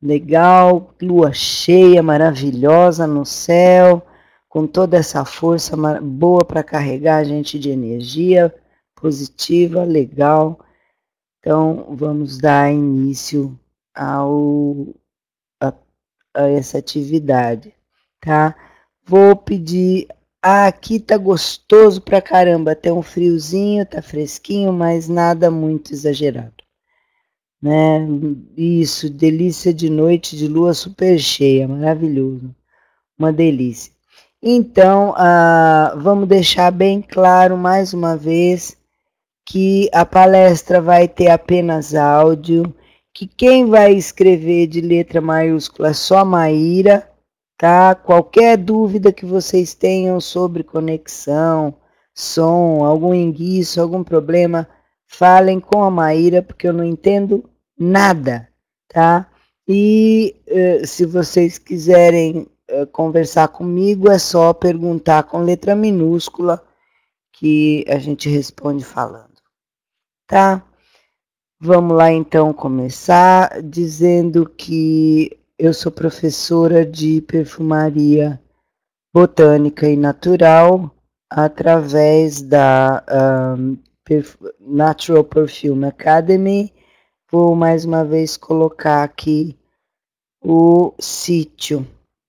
Legal, lua cheia, maravilhosa no céu, com toda essa força boa para carregar a gente de energia positiva, legal. Então, vamos dar início ao, a essa atividade, tá? Vou pedir. Aqui tá gostoso pra caramba, tem um friozinho, tá fresquinho, mas nada muito exagerado, né? Isso, delícia de noite de lua super cheia, maravilhoso, uma delícia. Então, vamos deixar bem claro mais uma vez que a palestra vai ter apenas áudio, que quem vai escrever de letra maiúscula é só a Maíra, tá? Qualquer dúvida que vocês tenham sobre conexão, som, algum enguiço, algum problema, falem com a Maíra, porque eu não entendo nada, tá? E se vocês quiserem conversar comigo, é só perguntar com letra minúscula, que a gente responde falando, tá? Vamos lá então começar dizendo que eu sou professora de perfumaria botânica e natural através da Natural Perfume Academy. Vou mais uma vez colocar aqui o sítio.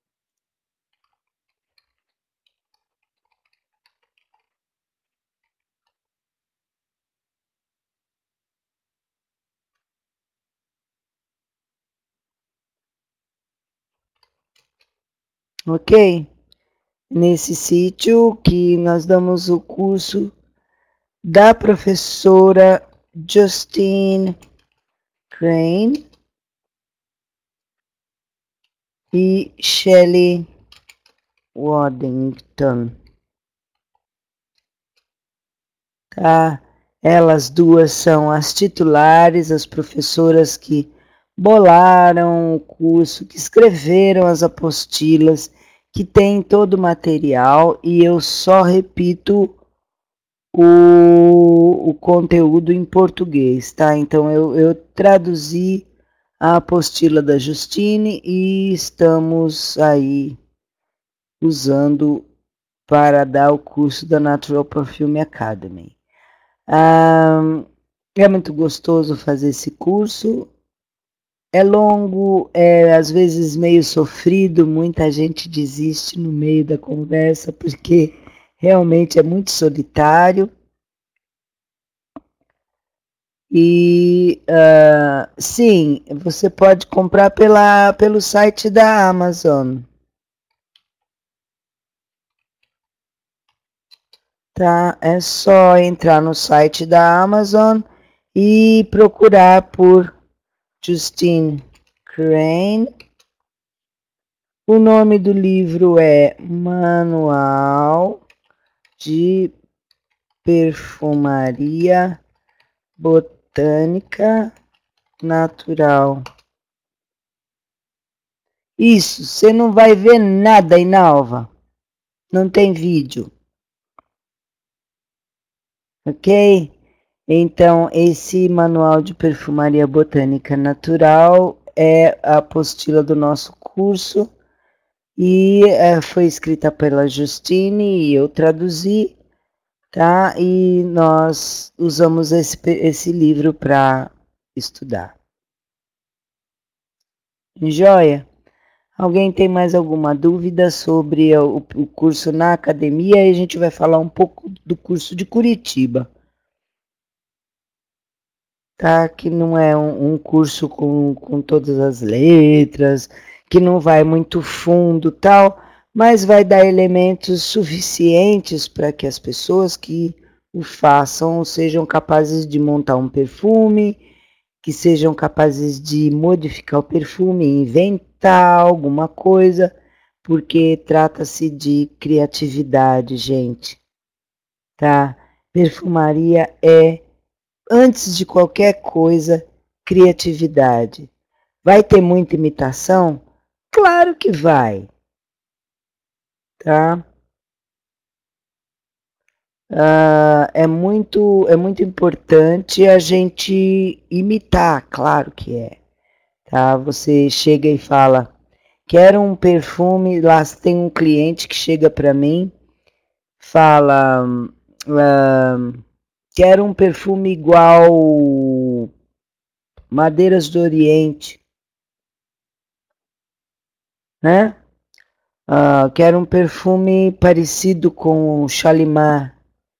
Ok? Nesse sítio que nós damos o curso da professora Justine Crane e Shelley Waddington. Tá? Elas duas são as titulares, as professoras que bolaram o curso, que escreveram as apostilas, que tem todo o material, e eu só repito o conteúdo em português, tá? Então eu traduzi a apostila da Justine e estamos aí usando para dar o curso da Natural Perfume Academy. É muito gostoso fazer esse curso. É longo, é às vezes meio sofrido, muita gente desiste no meio da conversa porque realmente é muito solitário. E sim, você pode comprar pelo site da Amazon. Tá? É só entrar no site da Amazon e procurar por Justine Crane. O nome do livro é Manual de Perfumaria Botânica Natural. Isso, você não vai ver nada, Inalva. Não tem vídeo. Ok? Então, esse Manual de Perfumaria Botânica Natural é a apostila do nosso curso e foi escrita pela Justine e eu traduzi, tá? E nós usamos esse livro para estudar. Joia? Alguém tem mais alguma dúvida sobre o curso na academia? E a gente vai falar um pouco do curso de Curitiba. Tá? Que não é um curso com todas as letras, que não vai muito fundo tal, mas vai dar elementos suficientes para que as pessoas que o façam sejam capazes de montar um perfume, que sejam capazes de modificar o perfume, inventar alguma coisa, porque trata-se de criatividade, gente, tá? Perfumaria é, antes de qualquer coisa, criatividade. Vai ter muita imitação? Claro que vai, tá? É muito importante a gente imitar, claro que é. tá? Você chega e fala, quero um perfume, lá tem um cliente que chega para mim, fala, quero um perfume igual Madeiras do Oriente, né? Quero um perfume parecido com o Shalimar.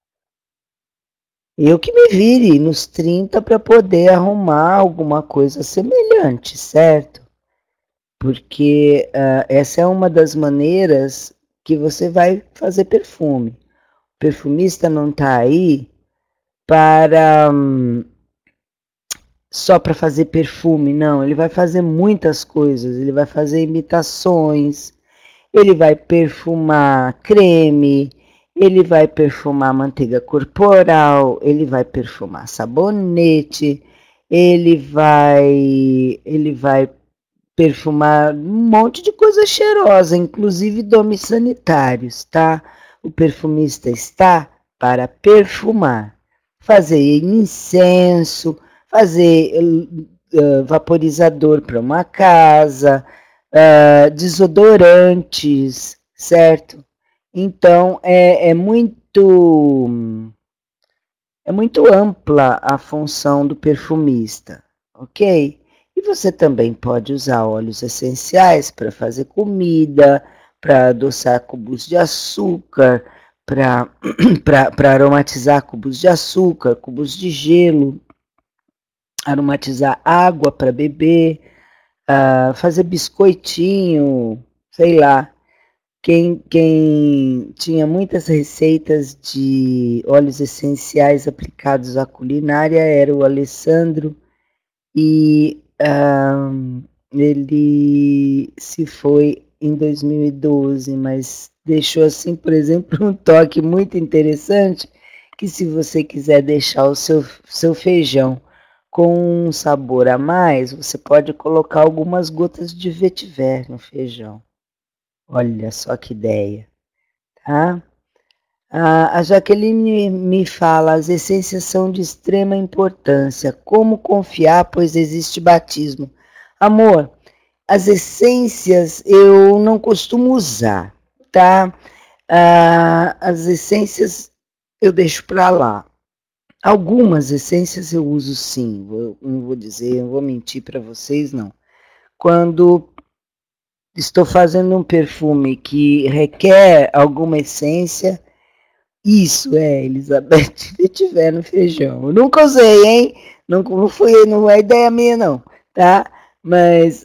Eu que me vire nos 30 para poder arrumar alguma coisa semelhante, certo? Porque essa é uma das maneiras que você vai fazer perfume. O perfumista não está aí para só para fazer perfume, não. Ele vai fazer muitas coisas. Ele vai fazer imitações, ele vai perfumar creme, ele vai perfumar manteiga corporal, ele vai perfumar sabonete, ele vai perfumar um monte de coisa cheirosa, inclusive domes sanitários, tá? O perfumista está para perfumar, fazer incenso, fazer vaporizador para uma casa, desodorantes, certo? Então é muito ampla a função do perfumista, ok? E você também pode usar óleos essenciais para fazer comida, para adoçar cubos de açúcar, para aromatizar cubos de açúcar, cubos de gelo, aromatizar água para beber, fazer biscoitinho, sei lá. Quem tinha muitas receitas de óleos essenciais aplicados à culinária era o Alessandro e ele se foi em 2012, mas deixou assim, por exemplo, um toque muito interessante, que se você quiser deixar o seu feijão com um sabor a mais, você pode colocar algumas gotas de vetiver no feijão. Olha só que ideia, tá? A Jaqueline me fala, as essências são de extrema importância. Como confiar, pois existe batismo? Amor, as essências eu não costumo usar, tá? As essências eu deixo para lá. Algumas essências eu uso sim, não vou dizer, não vou mentir para vocês, não. Quando estou fazendo um perfume que requer alguma essência, isso é, Elizabeth, se tiver no feijão. Eu nunca usei, hein? Não é ideia minha, não, tá? Mas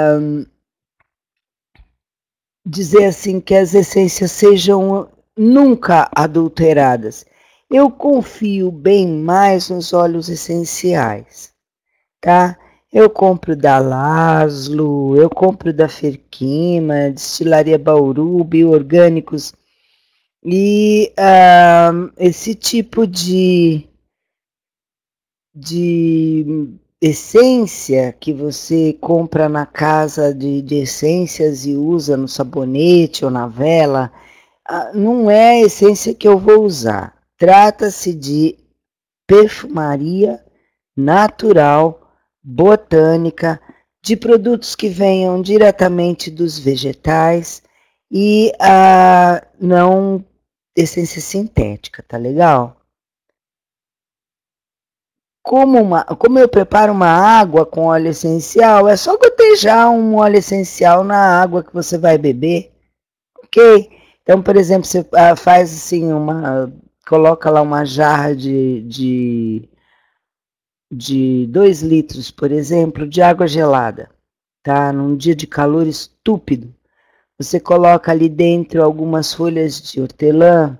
dizer assim que as essências sejam nunca adulteradas. Eu confio bem mais nos óleos essenciais, tá? Eu compro da Laszlo, eu compro da Ferquima, Destilaria Bauru, bioorgânicos. E esse tipo de essência que você compra na casa de essências e usa no sabonete ou na vela, não é a essência que eu vou usar. Trata-se de perfumaria natural, botânica, de produtos que venham diretamente dos vegetais e não essência sintética, tá legal? Como eu preparo uma água com óleo essencial, é só gotejar um óleo essencial na água que você vai beber, ok? Então, por exemplo, você faz assim coloca lá uma jarra de 2 litros, por exemplo, de água gelada, tá? Num dia de calor estúpido, você coloca ali dentro algumas folhas de hortelã,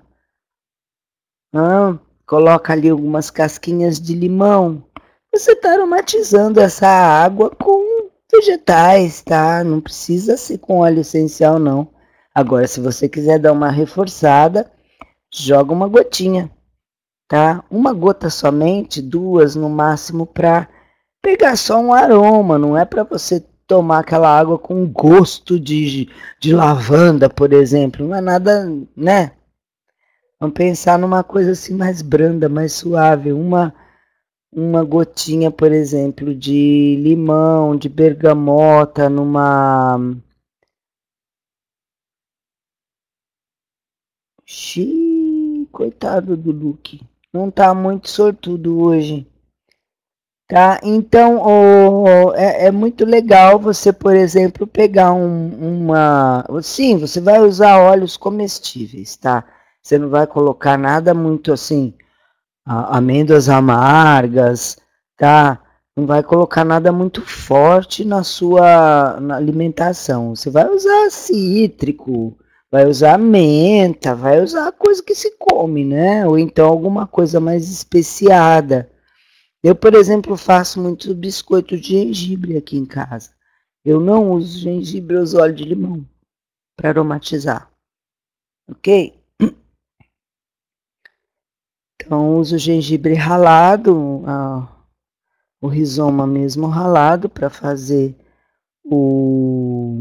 coloca ali algumas casquinhas de limão. Você está aromatizando essa água com vegetais, tá? Não precisa ser com óleo essencial, não. Agora, se você quiser dar uma reforçada, joga uma gotinha, tá? Uma gota somente, 2 no máximo, para pegar só um aroma. Não é para você tomar aquela água com gosto de lavanda, por exemplo. Não é nada, né? Vamos pensar numa coisa assim mais branda, mais suave. uma gotinha, por exemplo, de limão, de bergamota numa... Xiii, coitado do Luke. Não tá muito sortudo hoje. Tá? Então, é muito legal você, por exemplo, pegar uma... Sim, você vai usar óleos comestíveis, tá? Você não vai colocar nada muito assim, amêndoas amargas, tá? Não vai colocar nada muito forte na alimentação. Você vai usar cítrico, vai usar menta, vai usar coisa que se come, né? Ou então alguma coisa mais especiada. Eu, por exemplo, faço muito biscoito de gengibre aqui em casa. Eu não uso gengibre, eu uso óleo de limão para aromatizar, ok? Então, uso gengibre ralado, o rizoma mesmo ralado para fazer o,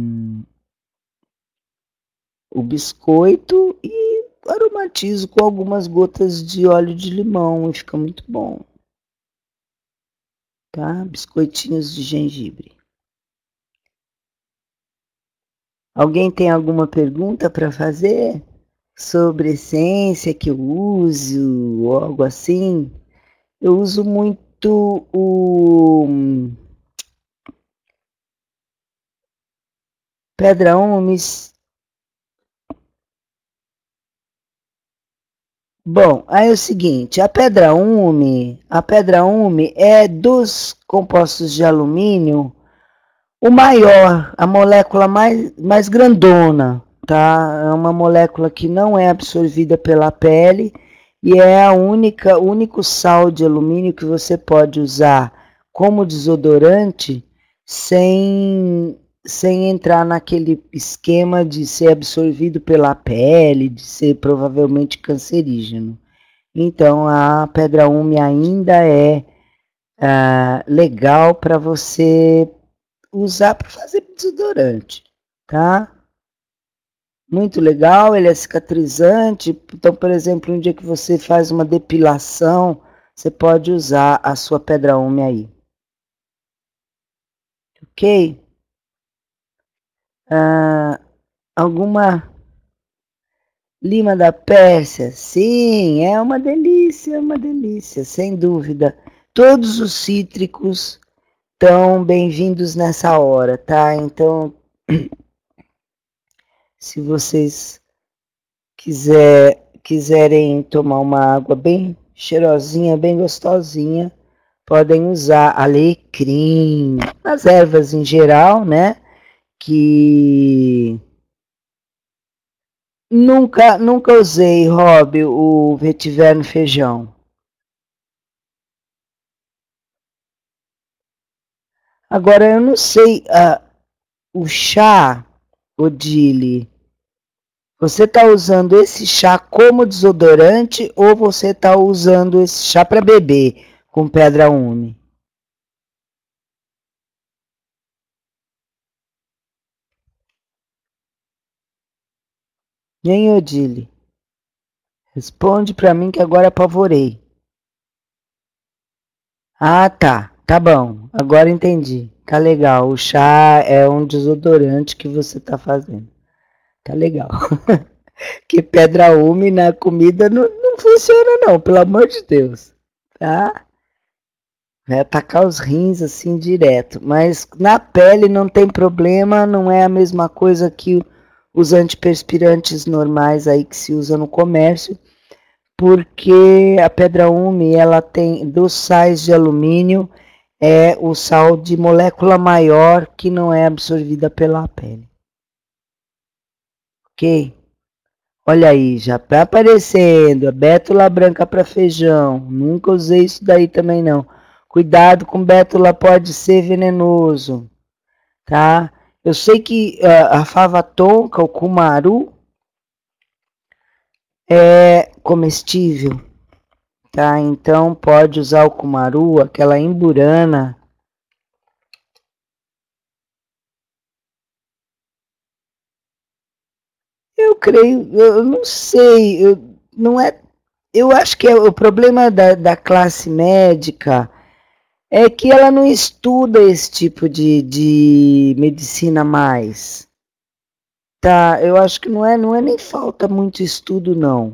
o biscoito e aromatizo com algumas gotas de óleo de limão e fica muito bom, tá? Biscoitinhos de gengibre. Alguém tem alguma pergunta para fazer sobre essência que eu uso ou algo assim? Eu uso muito o pedra Umis. Bom, aí é o seguinte, a pedra Ume é dos compostos de alumínio o maior, a molécula mais grandona, tá? É uma molécula que não é absorvida pela pele e é o único sal de alumínio que você pode usar como desodorante sem entrar naquele esquema de ser absorvido pela pele, de ser provavelmente cancerígeno. Então, a pedra úmida ainda é legal para você usar para fazer desodorante, tá? Muito legal, ele é cicatrizante. Então, por exemplo, um dia que você faz uma depilação, você pode usar a sua pedra úmida aí. Ok? Alguma lima da Pérsia? Sim, é uma delícia, sem dúvida. Todos os cítricos estão bem-vindos nessa hora, tá? Então, se vocês quiserem tomar uma água bem cheirosinha, bem gostosinha, podem usar alecrim, as ervas em geral, né? Que nunca usei, Rob, o vetiver no feijão. Agora eu não sei, o chá, Odile, você está usando esse chá como desodorante ou você está usando esse chá para beber com pedra úmida? Hein, Odile? Responde para mim que agora apavorei. Ah, tá. Tá bom. Agora entendi. Tá legal. O chá é um desodorante que você tá fazendo. Tá legal. Que pedra úmida na comida não funciona não, pelo amor de Deus. Tá? Vai atacar os rins assim direto. Mas na pele não tem problema, não é a mesma coisa que os antiperspirantes normais aí que se usa no comércio. Porque a pedra úmida, ela tem dos sais de alumínio, é o sal de molécula maior que não é absorvida pela pele. Ok? Olha aí, já tá aparecendo a bétula branca para feijão. Nunca usei isso daí também não. Cuidado com bétula, pode ser venenoso, tá? Eu sei que a fava tonka, o cumaru, é comestível, tá? Então pode usar o cumaru, aquela imburana. Eu creio, eu não sei, não é. Eu acho que é o problema da classe médica É que ela não estuda esse tipo de medicina mais. Tá, eu acho que não é nem falta muito estudo, não.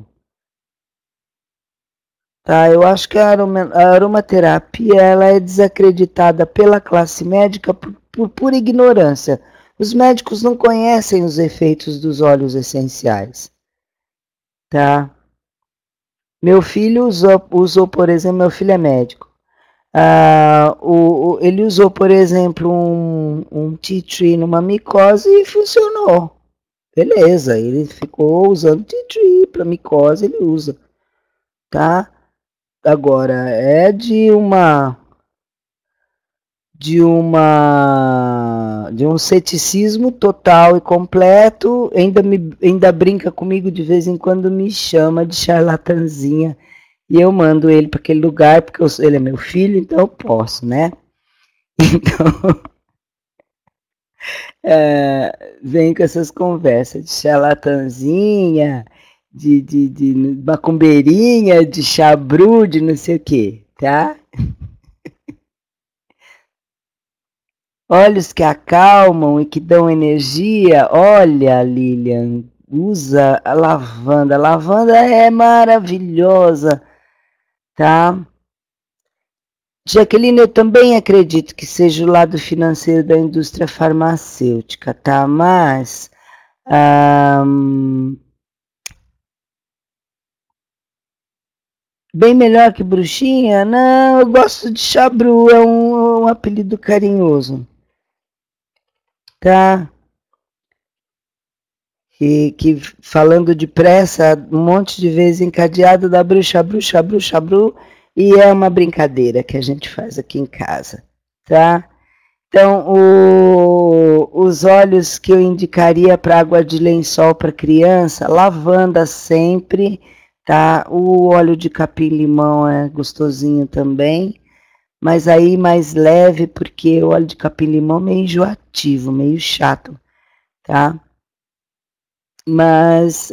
Tá, eu acho que a aromaterapia ela é desacreditada pela classe médica por pura ignorância. Os médicos não conhecem os efeitos dos óleos essenciais, tá? Meu filho usou, por exemplo, meu filho é médico. Ele usou, por exemplo, um tea tree numa micose e funcionou. Beleza, ele ficou usando tea tree para micose, ele usa, tá? Agora, é de um ceticismo total e completo, ainda brinca comigo de vez em quando, me chama de charlatanzinha e eu mando ele para aquele lugar porque ele é meu filho, então eu posso, né? Então, vem com essas conversas de charlatanzinha, de macumbeirinha, de chabru, de não sei o que, tá? Olhos que acalmam e que dão energia. Olha, Lilian, usa a lavanda. A lavanda é maravilhosa, tá? Jaqueline, eu também acredito que seja o lado financeiro da indústria farmacêutica, tá? Mas bem melhor que bruxinha? Não, eu gosto de chabru, é um apelido carinhoso, tá? Que falando depressa, um monte de vezes encadeado da bruxa, bruxa, bruxa, bru, e é uma brincadeira que a gente faz aqui em casa, tá? Então, os óleos que eu indicaria para água de lençol para criança, lavanda sempre, tá? O óleo de capim-limão é gostosinho também, mas aí mais leve, porque o óleo de capim-limão é meio enjoativo, meio chato, tá? Mas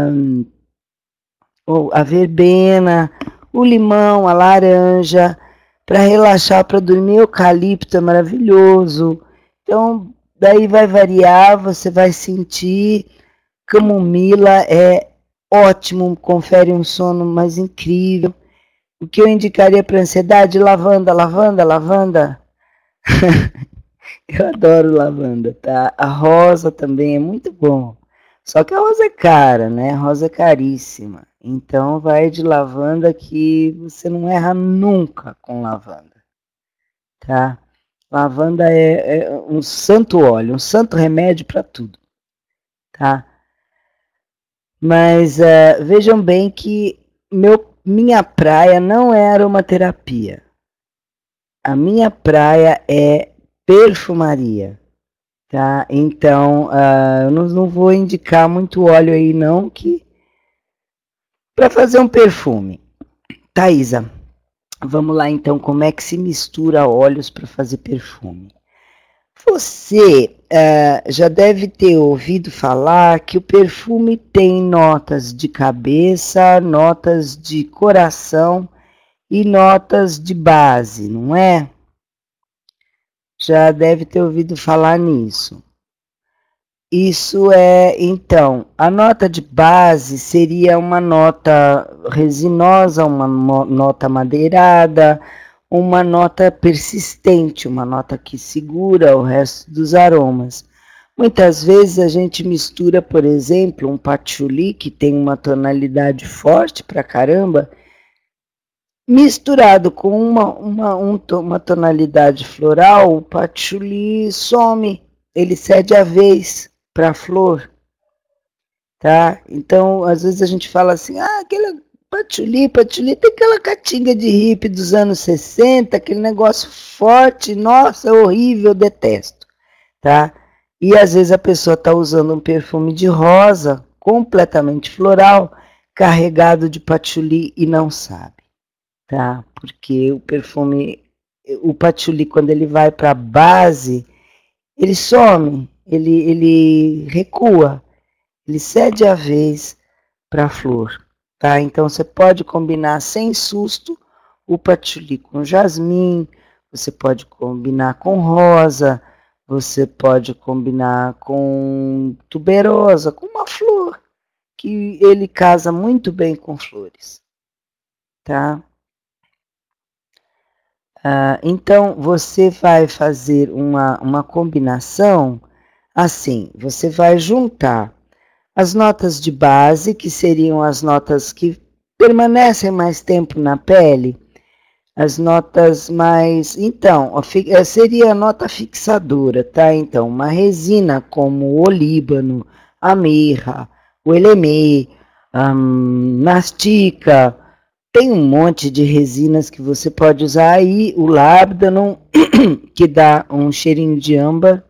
a verbena, o limão, a laranja, para relaxar, para dormir, eucalipto é maravilhoso. Então, daí vai variar, você vai sentir. Camomila é ótimo, confere um sono mais incrível. O que eu indicaria para ansiedade? Lavanda, lavanda, lavanda. Eu adoro lavanda, tá? A rosa também é muito bom. Só que a rosa é cara, né? A rosa é caríssima. Então vai de lavanda que você não erra nunca com lavanda, tá? Lavanda é um santo óleo, um santo remédio para tudo, tá? Mas vejam bem que minha praia não é aromaterapia. A minha praia é perfumaria. Tá? Então, eu não vou indicar muito óleo aí não, que para fazer um perfume. Thaisa, vamos lá então, como é que se mistura óleos para fazer perfume? Você já deve ter ouvido falar que o perfume tem notas de cabeça, notas de coração e notas de base, não é? Já deve ter ouvido falar nisso. Isso então, a nota de base seria uma nota resinosa, uma nota madeirada, uma nota persistente, uma nota que segura o resto dos aromas. Muitas vezes a gente mistura, por exemplo, um patchouli que tem uma tonalidade forte pra caramba, misturado com uma tonalidade floral, o patchouli some, ele cede a vez para a flor, tá? Então, às vezes a gente fala assim, aquele patchouli tem aquela catinga de hippie dos anos 60, aquele negócio forte, nossa, horrível, detesto, tá? E às vezes a pessoa está usando um perfume de rosa, completamente floral, carregado de patchouli e não sabe, tá? Porque o patchouli, quando ele vai para a base, ele some, ele recua, ele cede a vez para a flor, tá? Então você pode combinar sem susto o patchouli com jasmim, você pode combinar com rosa, você pode combinar com tuberosa, com uma flor, que ele casa muito bem com flores, tá? Então, você vai fazer uma combinação assim, você vai juntar as notas de base, que seriam as notas que permanecem mais tempo na pele, as notas mais... Então, seria a nota fixadora, tá? Então, uma resina como o olíbano, a mirra, o elemê, a mastica, tem um monte de resinas que você pode usar aí, o lábdano, que dá um cheirinho de âmbar,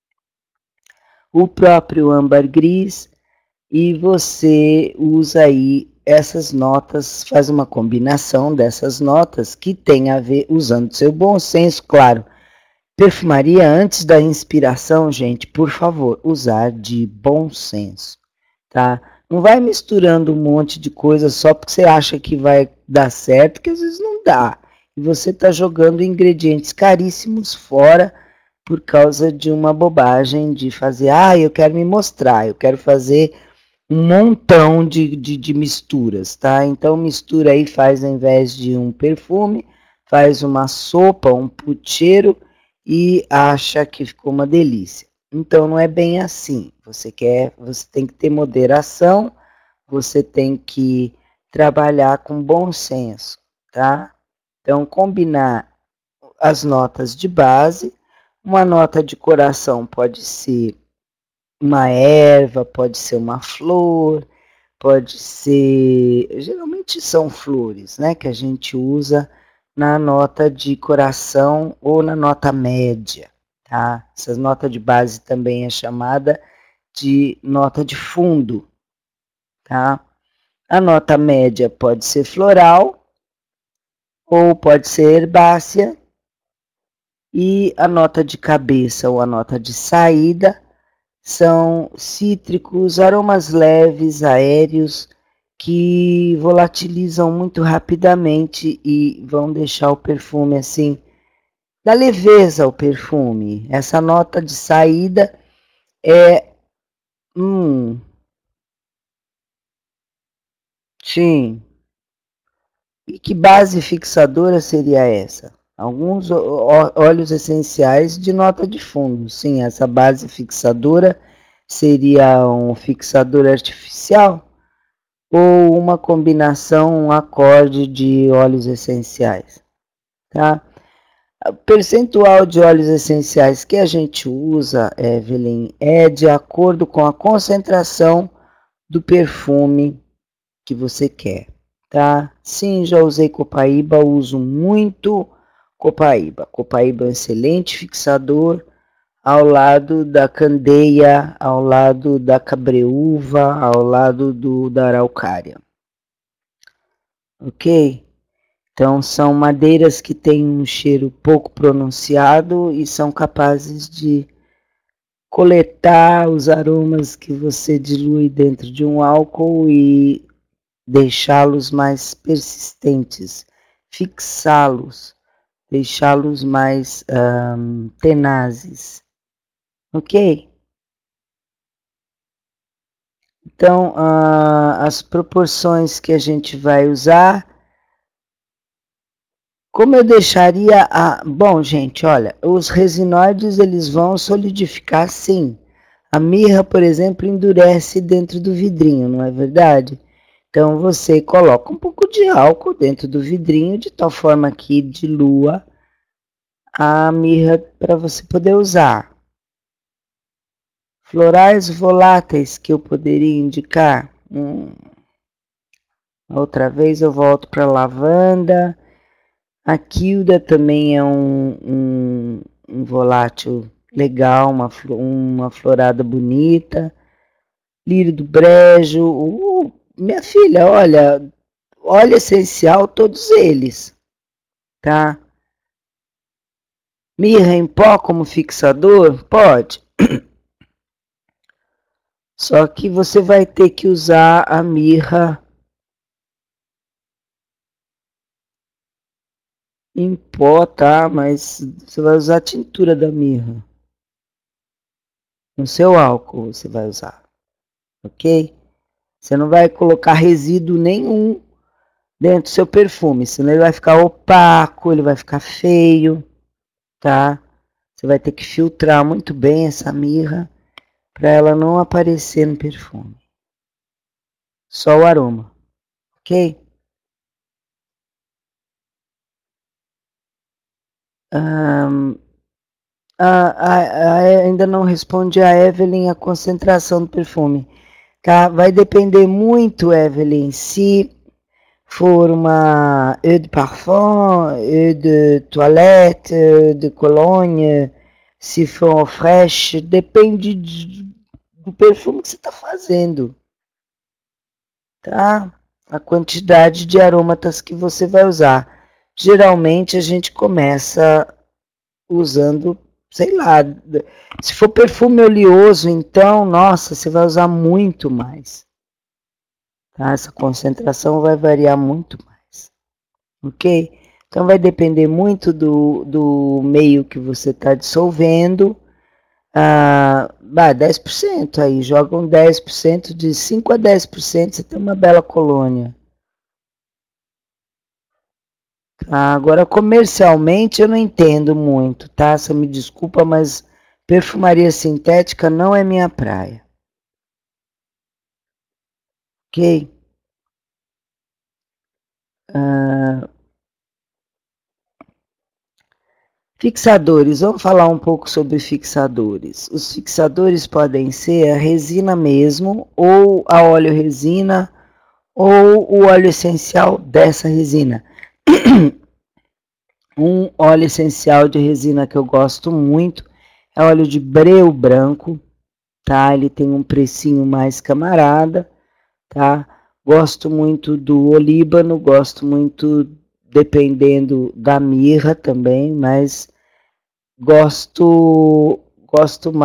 o próprio âmbar gris, e você usa aí essas notas, faz uma combinação dessas notas que tem a ver, usando seu bom senso, claro. Perfumaria antes da inspiração, gente, por favor, usar de bom senso, tá? Não vai misturando um monte de coisa só porque você acha que vai dar certo, que às vezes não dá. E você está jogando ingredientes caríssimos fora por causa de uma bobagem de fazer, eu quero me mostrar, eu quero fazer um montão de misturas, tá? Então mistura aí, faz ao invés de um perfume, faz uma sopa, um pucheiro e acha que ficou uma delícia. Então não é bem assim. Você tem que ter moderação, você tem que trabalhar com bom senso, tá? Então combinar as notas de base, uma nota de coração pode ser uma erva, pode ser uma flor, pode ser... Geralmente são flores, né? Que a gente usa na nota de coração ou na nota média, tá? Essa nota de base também é chamada de nota de fundo, tá? A nota média pode ser floral ou pode ser herbácea e a nota de cabeça ou a nota de saída são cítricos, aromas leves, aéreos, que volatilizam muito rapidamente e vão deixar o perfume assim, dá leveza ao perfume. Essa nota de saída é, sim. E que base fixadora seria essa? Alguns óleos essenciais de nota de fundo. Sim, essa base fixadora seria um fixador artificial ou uma combinação, um acorde de óleos essenciais, tá? O percentual de óleos essenciais que a gente usa, Evelyn, é de acordo com a concentração do perfume que você quer, tá? Sim, já usei copaíba, uso muito copaíba. Copaíba é um excelente fixador ao lado da candeia, ao lado da cabreúva, ao lado da araucária. Ok? Então, são madeiras que têm um cheiro pouco pronunciado e são capazes de coletar os aromas que você dilui dentro de um álcool e deixá-los mais persistentes, fixá-los, deixá-los mais tenazes, ok? Então, as proporções que a gente vai usar, como eu deixaria Bom, gente, olha, os resinoides, eles vão solidificar sim. A mirra, por exemplo, endurece dentro do vidrinho, não é verdade? Então, você coloca um pouco de álcool dentro do vidrinho, de tal forma que dilua a mirra para você poder usar. Florais voláteis que eu poderia indicar. Outra vez eu volto para lavanda. A quilda também é um volátil legal, uma florada bonita. Lírio do brejo. Minha filha, olha, óleo essencial, todos eles, tá? Mirra em pó como fixador? Pode. Só que você vai ter que usar a mirra Em pó, tá? Mas você vai usar a tintura da mirra. No seu álcool você vai usar, ok? Você não vai colocar resíduo nenhum dentro do seu perfume, senão ele vai ficar opaco, ele vai ficar feio, tá? Você vai ter que filtrar muito bem essa mirra para ela não aparecer no perfume. Só o aroma, ok? Ainda não responde a Evelyn a concentração do perfume. Tá? Vai depender muito, Evelyn, se for uma eau de parfum, eau de toilette, eau de cologne, se for fresh, depende do perfume que você está fazendo, tá? A quantidade de aromatas que você vai usar. Geralmente a gente começa usando, sei lá, se for perfume oleoso, então, nossa, você vai usar muito mais. Tá? Essa concentração vai variar muito mais, ok? Então vai depender muito do meio que você está dissolvendo. 10% aí, joga um 10%, de 5 a 10%, você tem uma bela colônia. Agora, comercialmente, eu não entendo muito, tá? Você me desculpa, mas perfumaria sintética não é minha praia. Ok? Fixadores, vamos falar um pouco sobre fixadores. Os fixadores podem ser a resina mesmo, ou a óleo resina, ou o óleo essencial dessa resina. Um óleo essencial de resina que eu gosto muito é óleo de breu branco, tá? Ele tem um precinho mais camarada, tá? Gosto muito do olíbano, gosto muito, dependendo da mirra também, mas gosto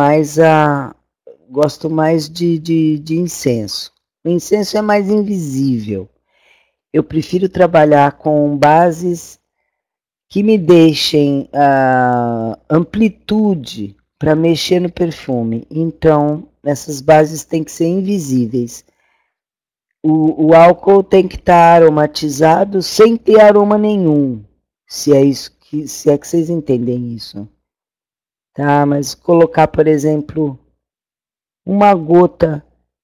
mais de incenso. O incenso é mais invisível. Eu prefiro trabalhar com bases que me deixem amplitude para mexer no perfume. Então, essas bases têm que ser invisíveis. O álcool tem que estar aromatizado sem ter aroma nenhum, se é que vocês entendem isso. Tá? Mas colocar, por exemplo, uma gota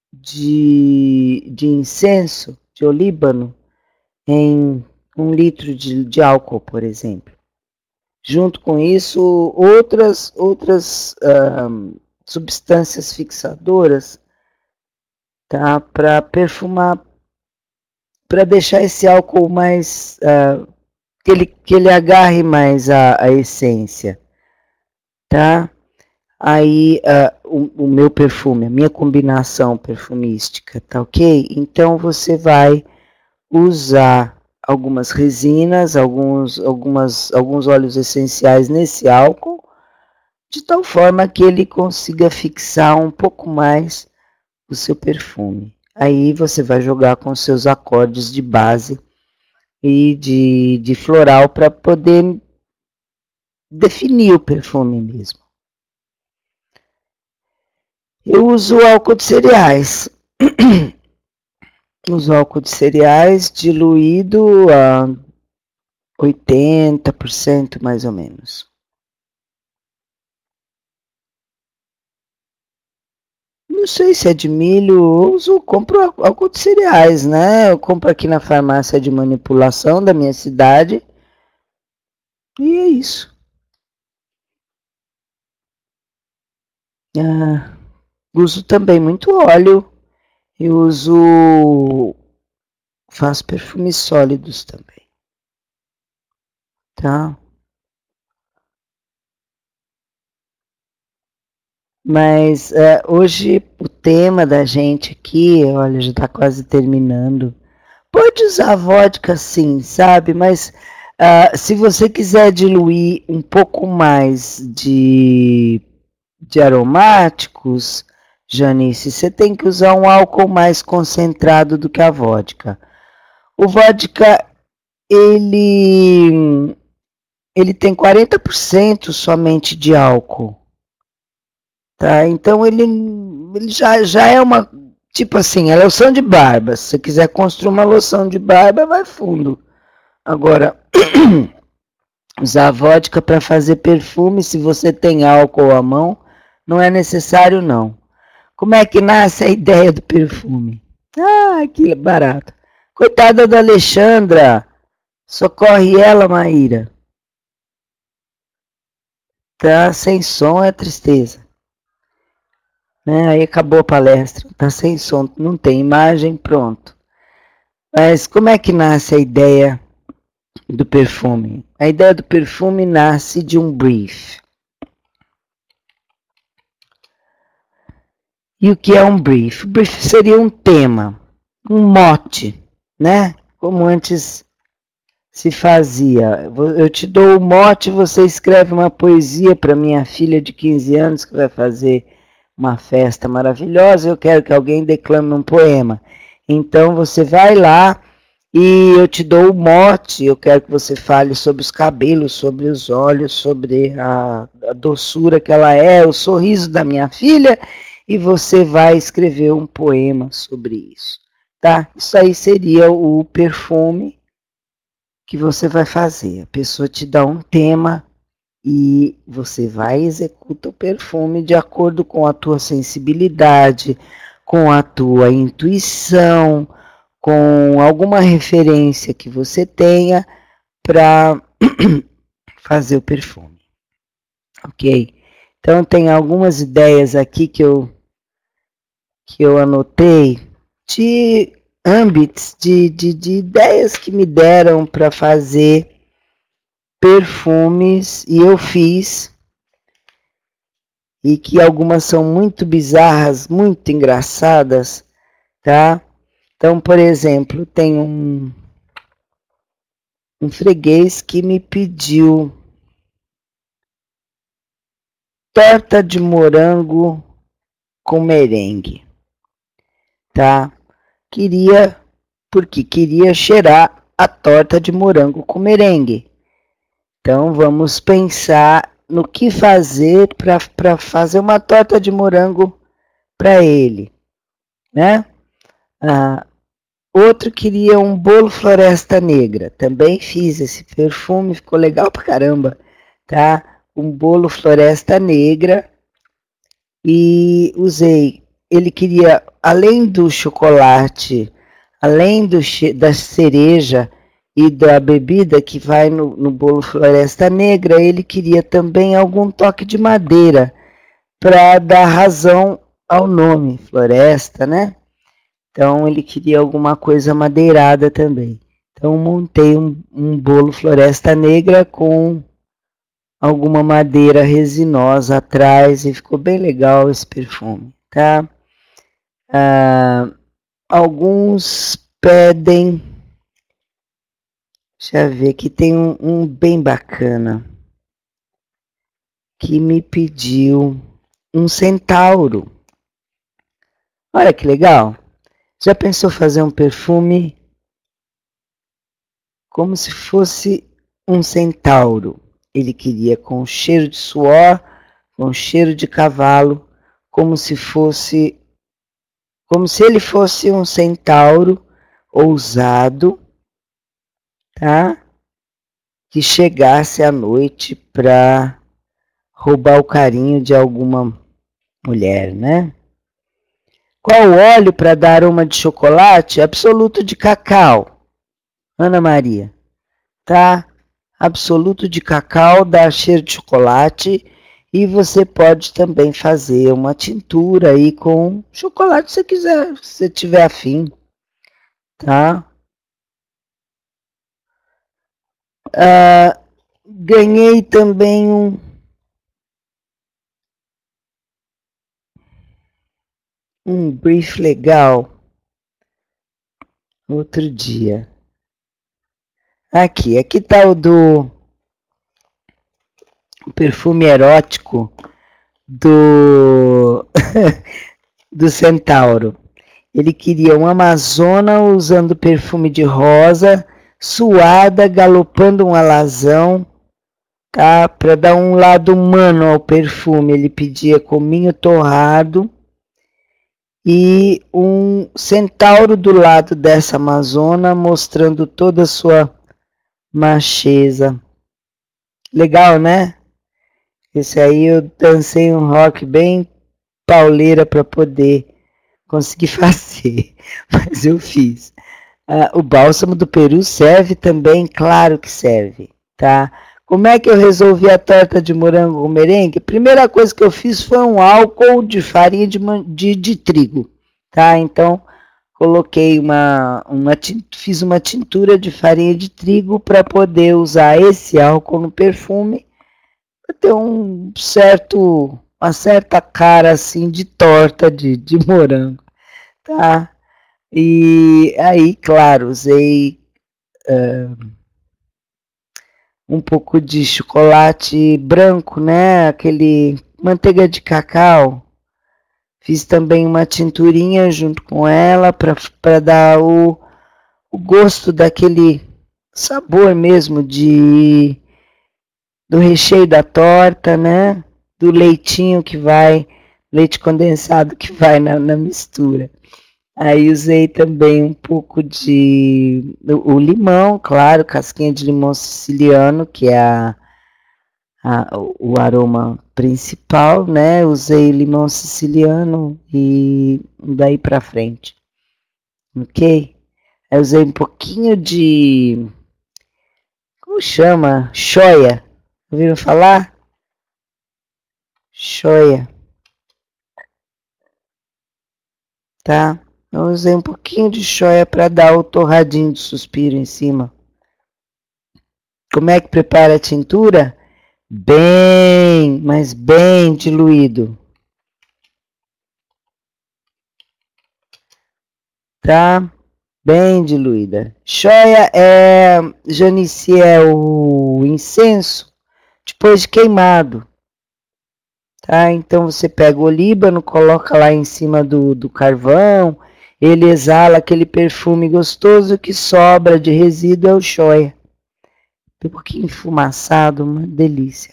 de incenso, de olíbano, em 1 litro de álcool, por exemplo. Junto com isso, outras substâncias fixadoras, tá? Para perfumar, para deixar esse álcool mais, que ele agarre mais a essência, tá? Aí, o meu perfume, a minha combinação perfumística, tá ok? Então, você vai usar algumas resinas, alguns óleos essenciais nesse álcool, de tal forma que ele consiga fixar um pouco mais o seu perfume. Aí você vai jogar com seus acordes de base e de floral para poder definir o perfume mesmo. Eu uso álcool de cereais. Uso álcool de cereais diluído a 80% mais ou menos. Não sei se é de milho, compro álcool de cereais, né? Eu compro aqui na farmácia de manipulação da minha cidade. E é isso. Uso também muito óleo. E faço perfumes sólidos também, tá? Mas hoje o tema da gente aqui, olha, já está quase terminando. Pode usar vodka sim, sabe? Mas se você quiser diluir um pouco mais de aromáticos, Janice, você tem que usar um álcool mais concentrado do que a vodka. O vodka, ele ele tem 40% somente de álcool. Tá? Então ele já é uma, tipo assim, é loção de barba. Se você quiser construir uma loção de barba, vai fundo. Agora, usar vodka para fazer perfume, se você tem álcool à mão, não é necessário não. Como é que nasce a ideia do perfume? Ah, que barato. Coitada da Alexandra, socorre ela, Maíra. Tá sem som é tristeza. Né? Aí acabou a palestra, tá sem som, não tem imagem, pronto. Mas como é que nasce a ideia do perfume? A ideia do perfume nasce de um brief. E o que é um brief? O brief seria um tema, um mote, né? Como antes se fazia. Eu te dou o mote, você escreve uma poesia para minha filha de 15 anos que vai fazer uma festa maravilhosa, eu quero que alguém declame um poema. Então você vai lá e eu te dou o mote, eu quero que você fale sobre os cabelos, sobre os olhos, sobre a doçura que ela é, o sorriso da minha filha, e você vai escrever um poema sobre isso, tá? Isso aí seria o perfume que você vai fazer. A pessoa te dá um tema e você vai e executa o perfume de acordo com a tua sensibilidade, com a tua intuição, com alguma referência que você tenha para fazer o perfume. Ok? Então tem algumas ideias aqui que eu anotei de âmbitos, de ideias que me deram para fazer perfumes e eu fiz, e que algumas são muito bizarras, muito engraçadas, tá? Então, por exemplo, tem um freguês que me pediu torta de morango com merengue, tá? Porque queria cheirar a torta de morango com merengue. Então, vamos pensar no que fazer para fazer uma torta de morango para ele, né? Outro queria um bolo Floresta Negra. Também fiz esse perfume, ficou legal pra caramba, tá? Um bolo Floresta Negra e usei. Ele queria, além do chocolate, além da cereja e da bebida que vai no bolo Floresta Negra, ele queria também algum toque de madeira para dar razão ao nome, Floresta, né? Então ele queria alguma coisa madeirada também. Então montei um bolo Floresta Negra com alguma madeira resinosa atrás e ficou bem legal esse perfume, tá? Alguns pedem, deixa eu ver, aqui tem um bem bacana que me pediu um centauro. Olha que legal. Já pensou fazer um perfume como se fosse um centauro? Ele queria com cheiro de suor, com cheiro de cavalo, como se ele fosse um centauro ousado, tá? Que chegasse à noite para roubar o carinho de alguma mulher, né? Qual óleo para dar aroma de chocolate? Absoluto de cacau. Ana Maria, tá? Absoluto de cacau dá cheiro de chocolate e você pode também fazer uma tintura aí com chocolate se você quiser, se você tiver afim, tá? Ganhei também um brief legal outro dia. Aqui tá o do perfume erótico do do centauro. Ele queria uma amazona usando perfume de rosa, suada, galopando um alazão, tá? Para dar um lado humano ao perfume, ele pedia cominho torrado e um centauro do lado dessa amazona mostrando toda a sua macheza. Legal, né? Esse aí eu dancei um rock bem pauleira para poder conseguir fazer, mas eu fiz. O bálsamo do Peru serve também? Claro que serve, tá? Como é que eu resolvi a torta de morango com merengue? Primeira coisa que eu fiz foi um álcool de farinha de trigo, tá? Então, coloquei fiz uma tintura de farinha de trigo para poder usar esse álcool no perfume, para ter uma certa cara assim de torta de morango, tá? E aí, claro, usei um pouco de chocolate branco, né? Aquele manteiga de cacau. Fiz também uma tinturinha junto com ela para dar o gosto daquele sabor mesmo do recheio da torta, né? Do leitinho que vai, leite condensado que vai na mistura. Aí usei também um pouco o limão, claro, casquinha de limão siciliano, que é o aroma principal, né? Usei limão siciliano e daí pra frente, ok? Aí usei um pouquinho como chama? Shoya. Ouviram falar? Shoya, tá? Eu usei um pouquinho de shoya para dar o torradinho de suspiro em cima. Como é que prepara a tintura? Bem, mas bem diluído, tá? Bem diluída. Shoya Janice é o incenso depois de queimado, tá? Então você pega o olíbano, coloca lá em cima do carvão, ele exala aquele perfume gostoso, que sobra de resíduo é o shoya. Um pouquinho enfumaçado, uma delícia,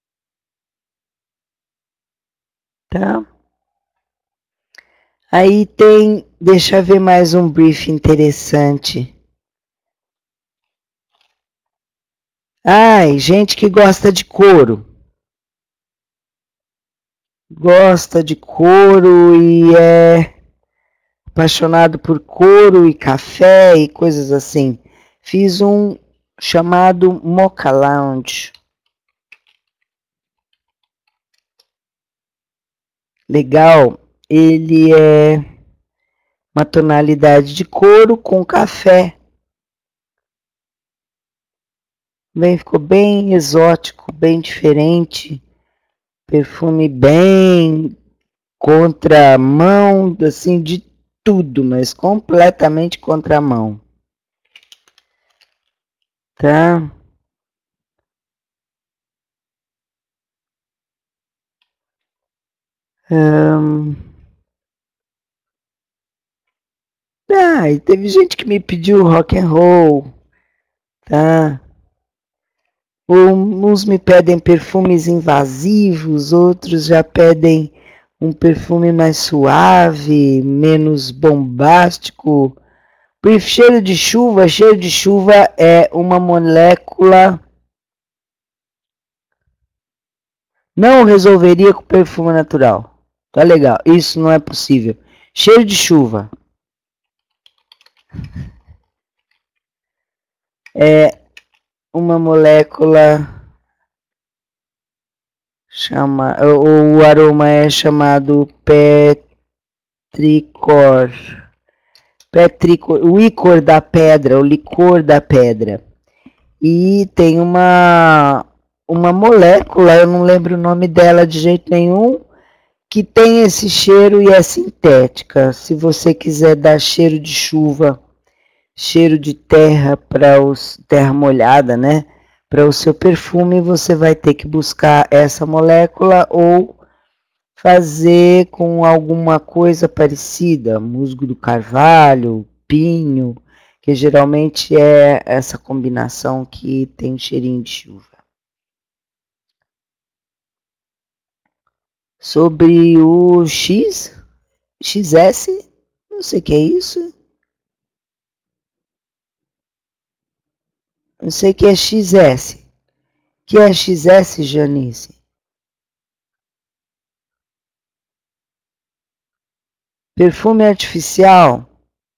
tá? Aí deixa eu ver mais um brief interessante. Ai, gente que gosta de couro. Gosta de couro e é apaixonado por couro e café e coisas assim. Fiz um chamado Mocha Lounge. Legal. Ele é uma tonalidade de couro com café. Ficou bem exótico, bem diferente. Perfume bem contramão, assim, de tudo, mas completamente contramão. Tá? E teve gente que me pediu rock and roll, tá? Uns me pedem perfumes invasivos, outros já pedem um perfume mais suave, menos bombástico. Cheiro de chuva é uma molécula. Não resolveria com perfume natural. Tá legal, isso não é possível. Cheiro de chuva é uma molécula o aroma é chamado petricor. O licor da pedra, o licor da pedra. E tem uma molécula, eu não lembro o nome dela de jeito nenhum, que tem esse cheiro e é sintética. Se você quiser dar cheiro de chuva, cheiro de terra terra molhada, né? Para o seu perfume, você vai ter que buscar essa molécula ou fazer com alguma coisa parecida, musgo do carvalho, pinho, que geralmente é essa combinação que tem cheirinho de chuva. sobre o XS, não sei o que é isso. Não sei o que é XS. O que é XS, Janice? Perfume artificial?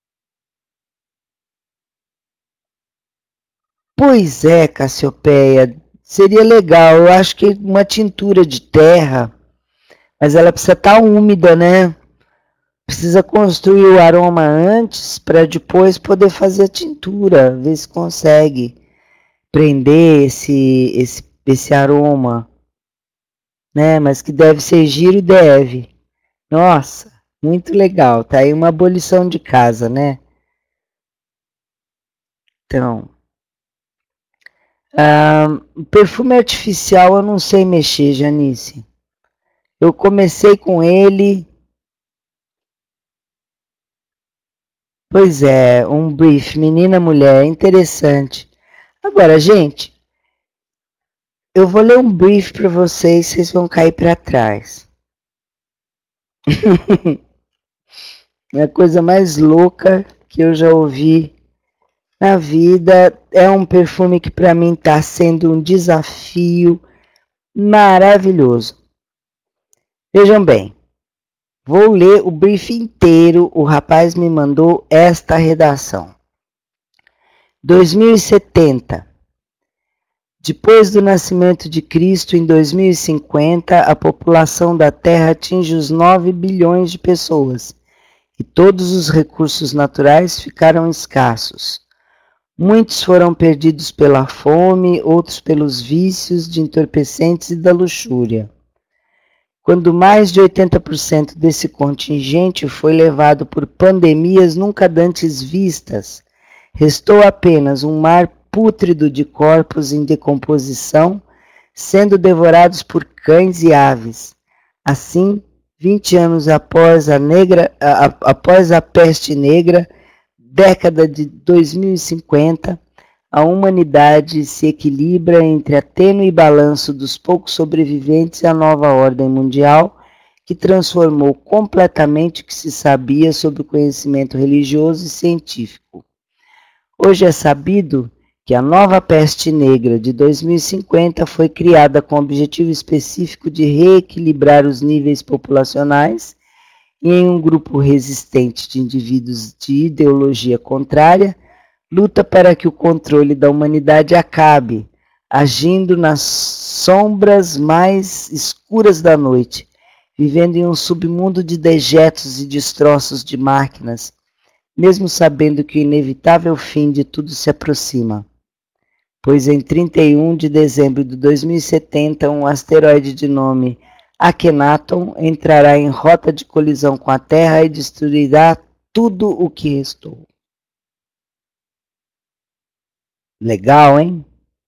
Pois é, Cassiopeia. Seria legal. Eu acho que uma tintura de terra, mas ela precisa estar úmida, né? Precisa construir o aroma antes para depois poder fazer a tintura, ver se consegue prender esse aroma, né? Mas que deve ser giro, deve. Nossa, muito legal. Tá aí uma abolição de casa, né? Então, perfume artificial eu não sei mexer, Janice. Eu comecei com ele. Pois é, um brief, menina, mulher, interessante. Agora, gente, eu vou ler um brief para vocês, vocês vão cair para trás. É a coisa mais louca que eu já ouvi na vida. É um perfume que para mim está sendo um desafio maravilhoso. Vejam bem, vou ler o brief inteiro. O rapaz me mandou esta redação. 2070. Depois do nascimento de Cristo, em 2050, a população da Terra atinge os 9 bilhões de pessoas e todos os recursos naturais ficaram escassos. Muitos foram perdidos pela fome, outros pelos vícios de entorpecentes e da luxúria. Quando mais de 80% desse contingente foi levado por pandemias nunca dantes vistas, restou apenas um mar pútrido de corpos em decomposição, sendo devorados por cães e aves. Assim, 20 anos após a peste negra, década de 2050, a humanidade se equilibra entre a tênue balanço dos poucos sobreviventes e a nova ordem mundial, que transformou completamente o que se sabia sobre o conhecimento religioso e científico. Hoje é sabido que a nova peste negra de 2050 foi criada com o objetivo específico de reequilibrar os níveis populacionais e em um grupo resistente de indivíduos de ideologia contrária, luta para que o controle da humanidade acabe, agindo nas sombras mais escuras da noite, vivendo em um submundo de dejetos e destroços de máquinas, mesmo sabendo que o inevitável fim de tudo se aproxima. Pois em 31 de dezembro de 2070, um asteroide de nome Akhenaton entrará em rota de colisão com a Terra e destruirá tudo o que restou. Legal, hein?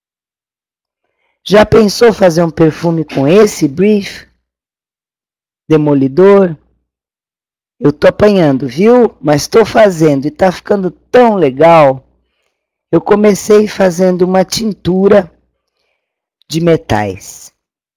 Já pensou fazer um perfume com esse brief? Demolidor? Eu tô apanhando, viu? Mas tô fazendo e tá ficando tão legal. Eu comecei fazendo uma tintura de metais.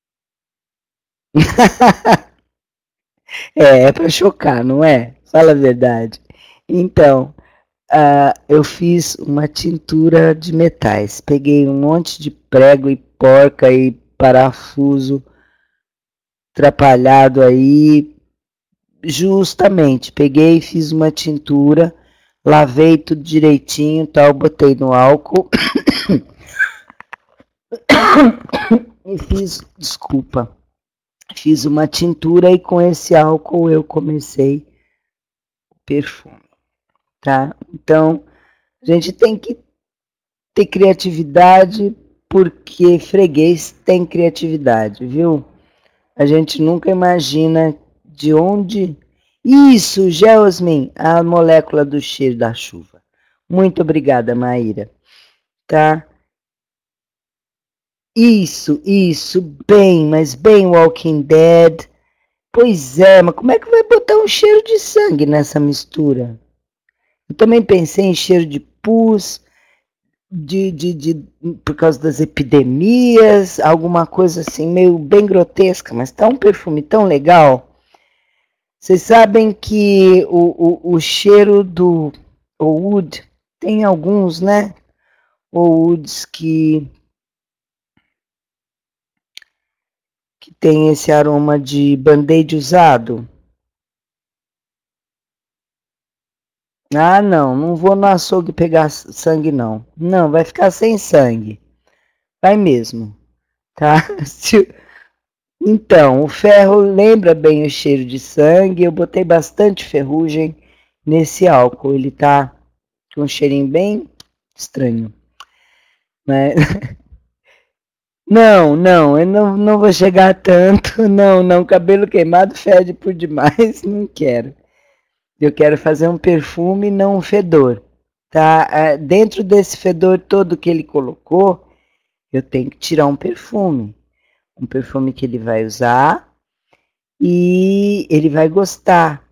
É para chocar, não é? Fala a verdade. Então, eu fiz uma tintura de metais. Peguei um monte de prego e porca e parafuso atrapalhado aí. Justamente, peguei e fiz uma tintura, lavei tudo direitinho, tal, botei no álcool e fiz uma tintura e com esse álcool eu comecei o perfume, tá? Então, a gente tem que ter criatividade, porque freguês tem criatividade, viu? A gente nunca imagina de onde... Isso, Geosmin, a molécula do cheiro da chuva. Muito obrigada, Maíra. Tá? Isso, bem, mas bem Walking Dead. Pois é, mas como é que vai botar um cheiro de sangue nessa mistura? Eu também pensei em cheiro de pus. por causa das epidemias, alguma coisa assim, meio bem grotesca, mas tá um perfume tão legal. Vocês sabem que o cheiro do oud, tem alguns, né? Ouds que tem esse aroma de band-aid usado. Ah, não vou no açougue pegar sangue, não. Não, vai ficar sem sangue. Vai mesmo, tá? Então, o ferro lembra bem o cheiro de sangue. Eu botei bastante ferrugem nesse álcool. Ele tá com um cheirinho bem estranho, né? Não, eu não vou chegar tanto. Não, cabelo queimado fede por demais. Não quero. Eu quero fazer um perfume, não um fedor, tá? Dentro desse fedor todo que ele colocou, eu tenho que tirar um perfume. Um perfume que ele vai usar e ele vai gostar.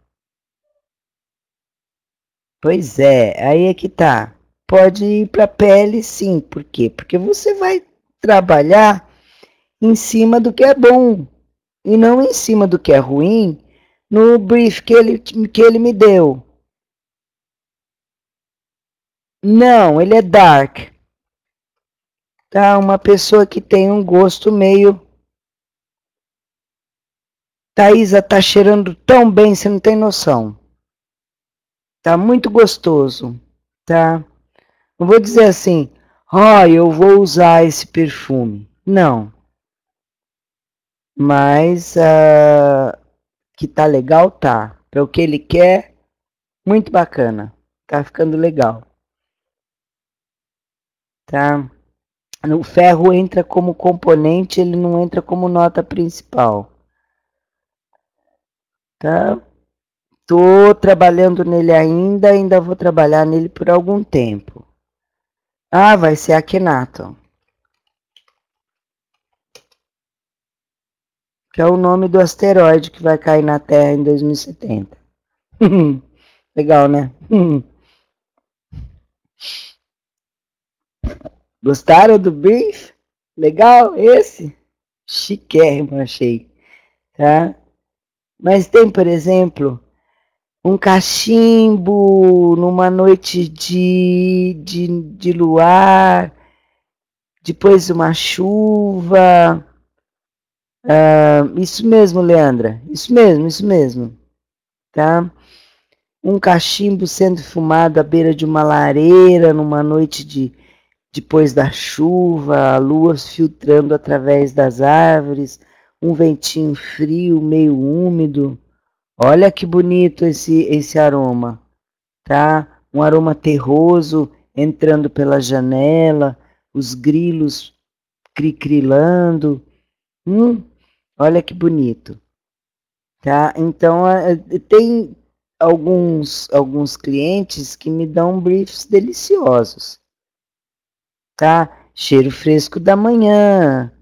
Pois é, aí é que tá. Pode ir para a pele, sim. Por quê? Porque você vai trabalhar em cima do que é bom e não em cima do que é ruim no brief que ele me deu. Não, ele é dark. Tá? Uma pessoa que tem um gosto meio. Thaisa, tá cheirando tão bem, você não tem noção. Tá muito gostoso, tá? Não vou dizer assim, eu vou usar esse perfume. Não. Mas que tá legal, tá. Para o que ele quer, muito bacana. Tá ficando legal. Tá? O ferro entra como componente, ele não entra como nota principal. Tá? Tô trabalhando nele ainda vou trabalhar nele por algum tempo. Ah, vai ser Akhenaton. Que é o nome do asteroide que vai cair na Terra em 2070. Legal, né? Gostaram do brief? Legal esse? Chiquérrimo, achei. Tá? Mas tem, por exemplo, um cachimbo numa noite de luar, depois uma chuva. Isso mesmo, Leandra. Isso mesmo. Tá? Um cachimbo sendo fumado à beira de uma lareira numa noite depois da chuva, a lua filtrando através das árvores, um ventinho frio, meio úmido. Olha que bonito esse aroma, tá? Um aroma terroso entrando pela janela, os grilos cricrilando. Olha que bonito, tá? Então tem alguns clientes que me dão briefs deliciosos, tá? Cheiro fresco da manhã.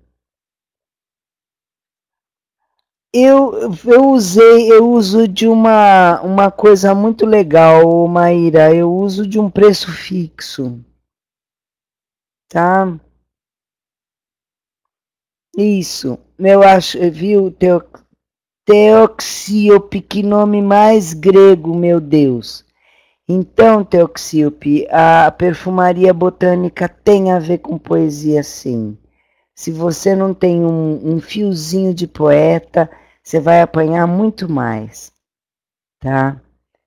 Eu uso de uma coisa muito legal, Maíra. Eu uso de um preço fixo, tá? Isso. Eu acho, viu, Teoxíope, que nome mais grego, meu Deus. Então, Teoxíope, a perfumaria botânica tem a ver com poesia, sim. Se você não tem um fiozinho de poeta, você vai apanhar muito mais, tá?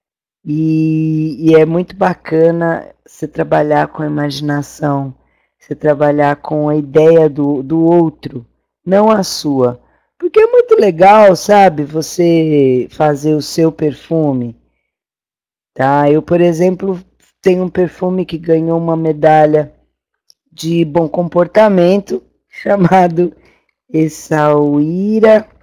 E é muito bacana você trabalhar com a imaginação, você trabalhar com a ideia do outro, não a sua. Porque é muito legal, sabe, você fazer o seu perfume, tá? Eu, por exemplo, tenho um perfume que ganhou uma medalha de bom comportamento, chamado Essaouira,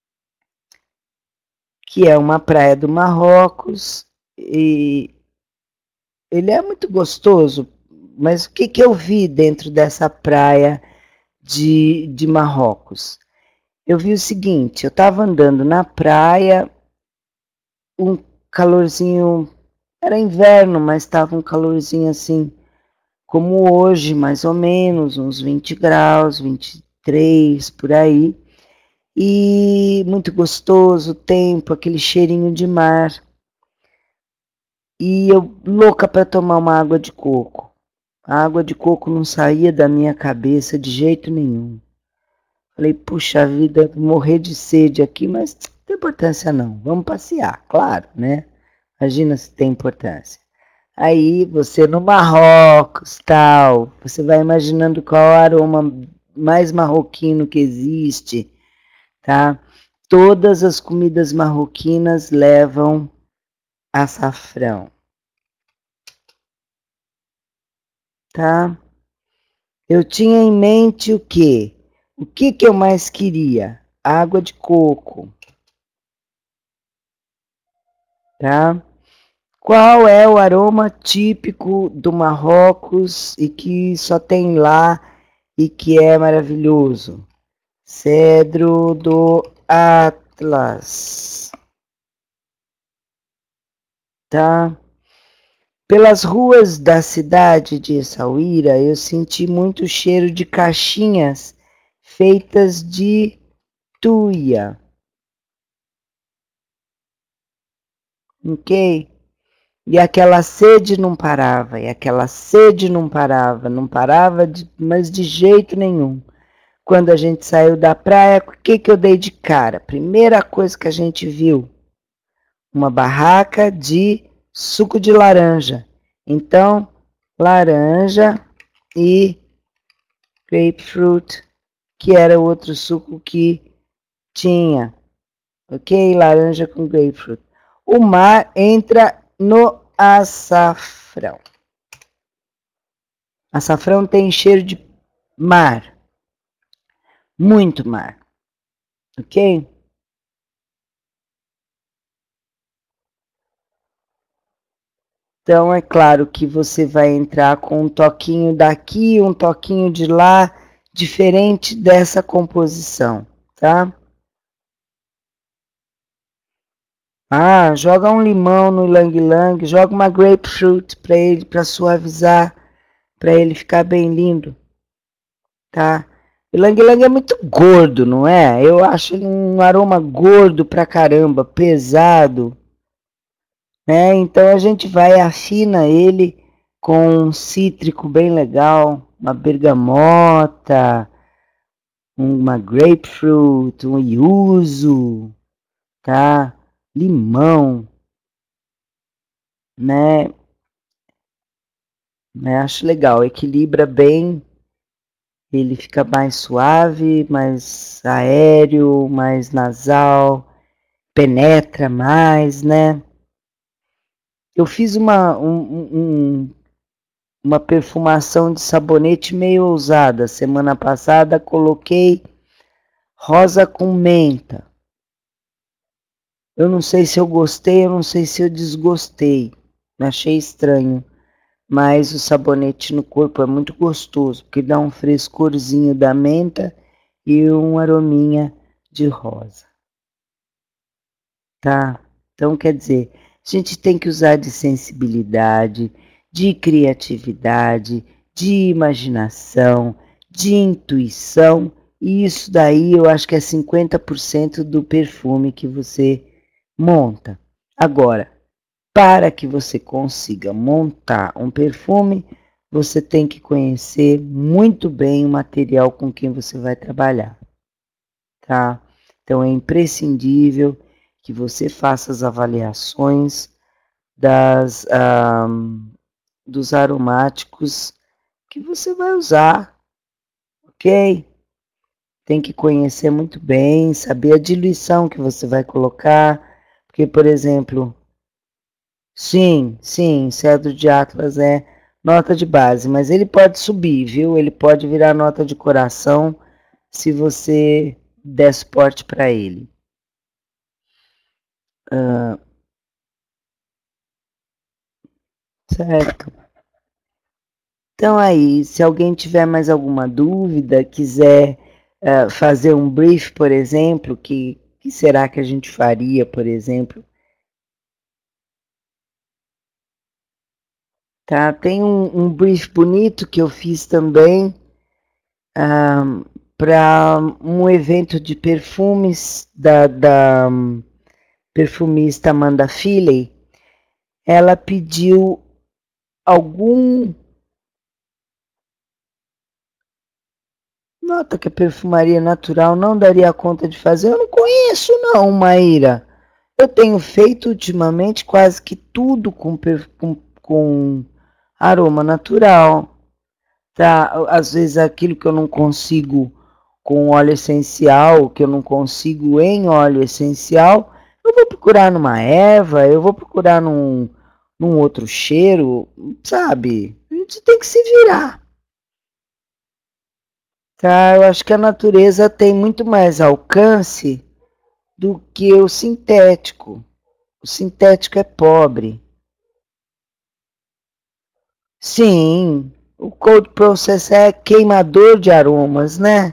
que é uma praia do Marrocos, e ele é muito gostoso, mas o que eu vi dentro dessa praia de Marrocos? Eu vi o seguinte, eu estava andando na praia, um calorzinho, era inverno, mas estava um calorzinho assim, como hoje, mais ou menos, uns 20 graus, 23 por aí. E muito gostoso o tempo, aquele cheirinho de mar. E eu louca para tomar uma água de coco. A água de coco não saía da minha cabeça de jeito nenhum. Falei, puxa vida, vou morrer de sede aqui, mas não tem importância não. Vamos passear, claro, né? Imagina se tem importância. Aí você no Marrocos, tal, você vai imaginando qual é o aroma mais marroquino que existe, tá? Todas as comidas marroquinas levam açafrão, tá? Eu tinha em mente o quê? O que que eu mais queria? Água de coco, tá? Qual é o aroma típico do Marrocos e que só tem lá e que é maravilhoso? Cedro do Atlas, tá? Pelas ruas da cidade de Essaouira, eu senti muito cheiro de caixinhas feitas de tuia, ok? E aquela sede não parava, e aquela sede não parava, não parava, mas de jeito nenhum. Quando a gente saiu da praia, o que que eu dei de cara? Primeira coisa que a gente viu, uma barraca de suco de laranja. Então, laranja e grapefruit, que era o outro suco que tinha, ok? Laranja com grapefruit. O mar entra no açafrão. Açafrão tem cheiro de mar, muito mar, ok? Então é claro que você vai entrar com um toquinho daqui, um toquinho de lá, diferente dessa composição, tá? Ah, joga um limão no ylang-ylang, joga uma grapefruit para ele, para suavizar, para ele ficar bem lindo, tá? Ylang-ylang é muito gordo, não é? Eu acho ele um aroma gordo pra caramba, pesado, né? Então a gente vai afina ele com um cítrico bem legal, uma bergamota, uma grapefruit, um yuzu, tá? Limão, né? Acho legal, equilibra bem, ele fica mais suave, mais aéreo, mais nasal, penetra mais, né? Eu fiz uma perfumação de sabonete meio ousada. Semana passada coloquei rosa com menta. Eu não sei se eu gostei, eu não sei se eu desgostei. Achei estranho. Mas o sabonete no corpo é muito gostoso, porque dá um frescorzinho da menta e um arominha de rosa, tá? Então, quer dizer, a gente tem que usar de sensibilidade, de criatividade, de imaginação, de intuição, e isso daí eu acho que é 50% do perfume que você monta. Agora, para que você consiga montar um perfume, você tem que conhecer muito bem o material com quem você vai trabalhar, tá? Então é imprescindível que você faça as avaliações dos aromáticos que você vai usar, ok? Tem que conhecer muito bem, saber a diluição que você vai colocar, porque, por exemplo, sim, cedro de Atlas é nota de base, mas ele pode subir, viu? Ele pode virar nota de coração se você der suporte para ele. Certo. Então aí, se alguém tiver mais alguma dúvida, quiser fazer um brief, por exemplo, que será que a gente faria, por exemplo? Tá? Tem um brief bonito que eu fiz também para um evento de perfumes da perfumista Amanda Filley. Ela pediu algum... Nota que a perfumaria natural não daria conta de fazer. Eu não conheço não, Maíra. Eu tenho feito ultimamente quase que tudo com aroma natural. Tá? Às vezes aquilo que eu não consigo com óleo essencial, que eu não consigo em óleo essencial, eu vou procurar numa erva, eu vou procurar num outro cheiro, sabe? A gente tem que se virar. Tá? Eu acho que a natureza tem muito mais alcance do que o sintético. O sintético é pobre. Sim, o cold process é queimador de aromas, né?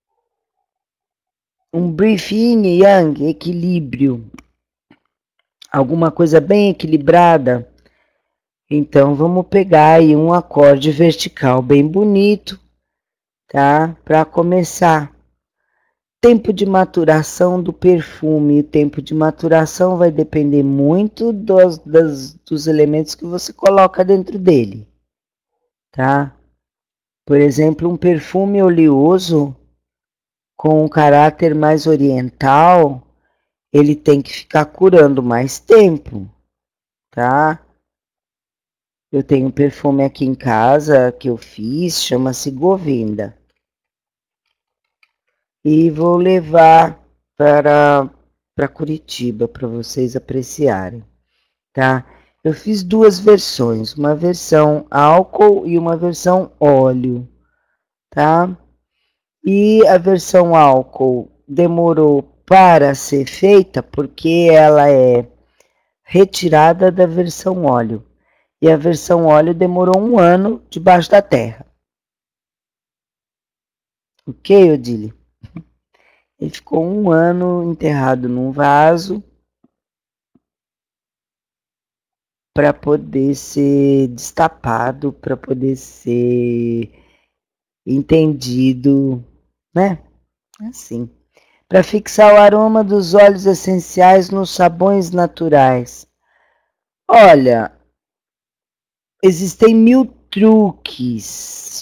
Um brief yin e yang, equilíbrio. Alguma coisa bem equilibrada. Então vamos pegar aí um acorde vertical bem bonito, tá? Para começar. Tempo de maturação do perfume. O tempo de maturação vai depender muito dos elementos que você coloca dentro dele, tá? Por exemplo, um perfume oleoso com um caráter mais oriental, ele tem que ficar curando mais tempo, tá? Eu tenho um perfume aqui em casa que eu fiz, chama-se Govinda. E vou levar para Curitiba para vocês apreciarem, tá? Eu fiz duas versões, uma versão álcool e uma versão óleo, tá? E a versão álcool demorou para ser feita porque ela é retirada da versão óleo. E a versão óleo demorou 1 ano debaixo da terra. Ok, Odile? Ele ficou 1 ano enterrado num vaso para poder ser destapado, para poder ser entendido, né? Assim. Para fixar o aroma dos óleos essenciais nos sabões naturais. Olha, existem 1000 truques,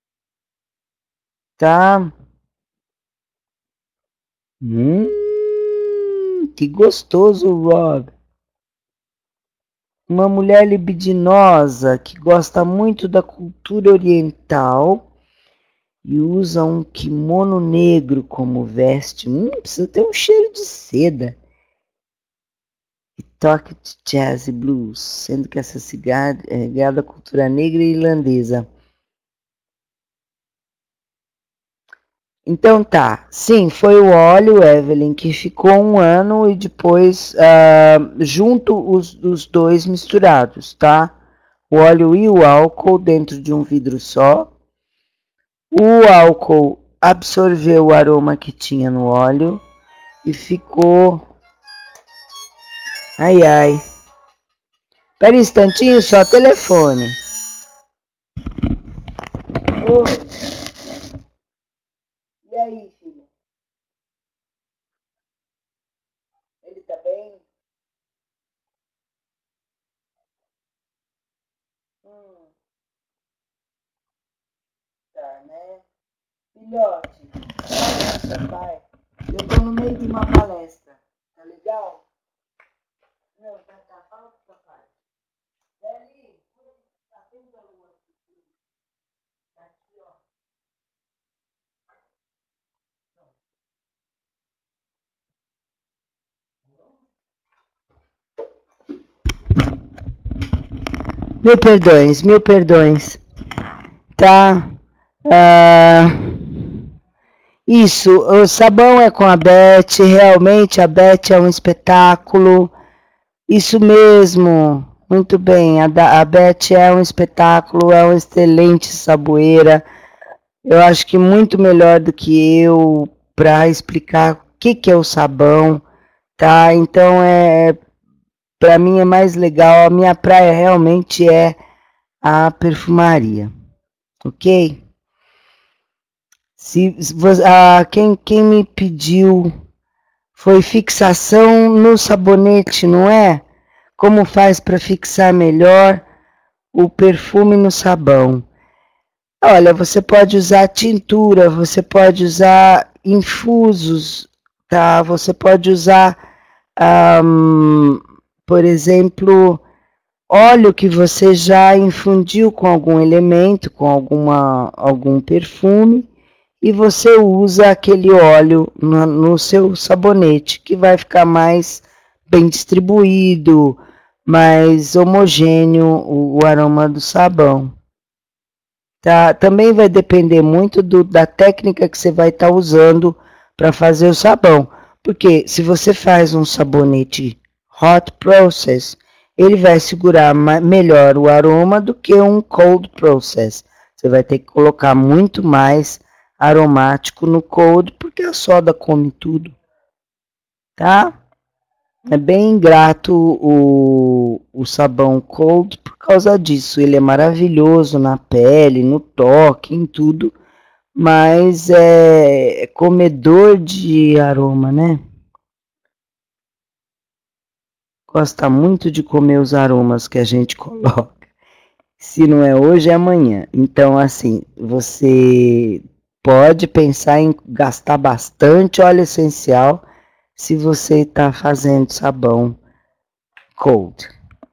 tá? Que gostoso, Rob. Uma mulher libidinosa que gosta muito da cultura oriental e usa um kimono negro como veste. Precisa ter um cheiro de seda. E toque de jazz e blues, sendo que essa cigarra é ligada à cultura negra e irlandesa. Então tá, sim, foi o óleo, Evelyn, que ficou 1 ano e depois junto os dois misturados, tá? O óleo e o álcool dentro de um vidro só. O álcool absorveu o aroma que tinha no óleo e ficou... Ai, ai. Espera um instantinho só, telefone. E aí, filho? Ele tá bem? Tá, né? Filhote, nossa, pai. Eu tô no meio de uma palestra. Tá legal? Não, tá. Fala pro papai. Dali, tá vendo a lua? Tá aqui, ó. Mil perdões. Tá? Isso, o sabão é com a Beth, realmente a Beth é um espetáculo. Isso mesmo, muito bem. A Beth é um espetáculo, é uma excelente saboeira. Eu acho que muito melhor do que eu para explicar o que é o sabão, tá? Então para mim é mais legal. A minha praia realmente é a perfumaria, ok? Quem me pediu foi fixação no sabonete, não é? Como faz para fixar melhor o perfume no sabão? Olha, você pode usar tintura, você pode usar infusos, tá? Você pode usar, por exemplo, óleo que você já infundiu com algum elemento, com algum perfume, e você usa aquele óleo no seu sabonete, que vai ficar mais bem distribuído, mais homogêneo o aroma do sabão. Tá? Também vai depender muito da técnica que você vai estar usando para fazer o sabão. Porque se você faz um sabonete hot process, ele vai segurar melhor o aroma do que um cold process. Você vai ter que colocar muito mais aromático no cold, porque a soda come tudo, tá? É bem ingrato o sabão cold por causa disso. Ele é maravilhoso na pele, no toque, em tudo, mas é comedor de aroma, né? Gosta muito de comer os aromas que a gente coloca. Se não é hoje, é amanhã. Então, assim, você pode pensar em gastar bastante óleo essencial se você está fazendo sabão cold,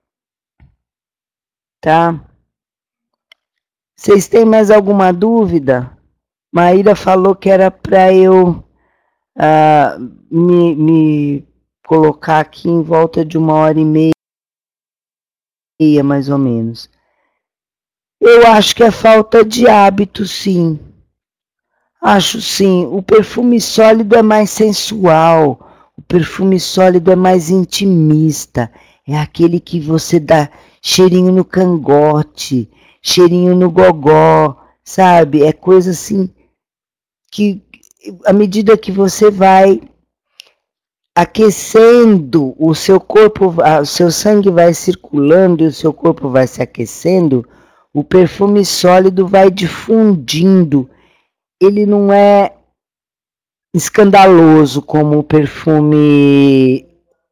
tá? Vocês têm mais alguma dúvida? Maíra falou que era para eu ah, me colocar aqui em volta de 1h30, mais ou menos. Eu acho que é falta de hábito, sim. Acho sim. O perfume sólido é mais sensual. O perfume sólido é mais intimista. É aquele que você dá cheirinho no cangote, cheirinho no gogó, sabe? É coisa assim que, à medida que você vai aquecendo o seu corpo, o seu sangue vai circulando e o seu corpo vai se aquecendo, o perfume sólido vai difundindo. Ele não é escandaloso como o perfume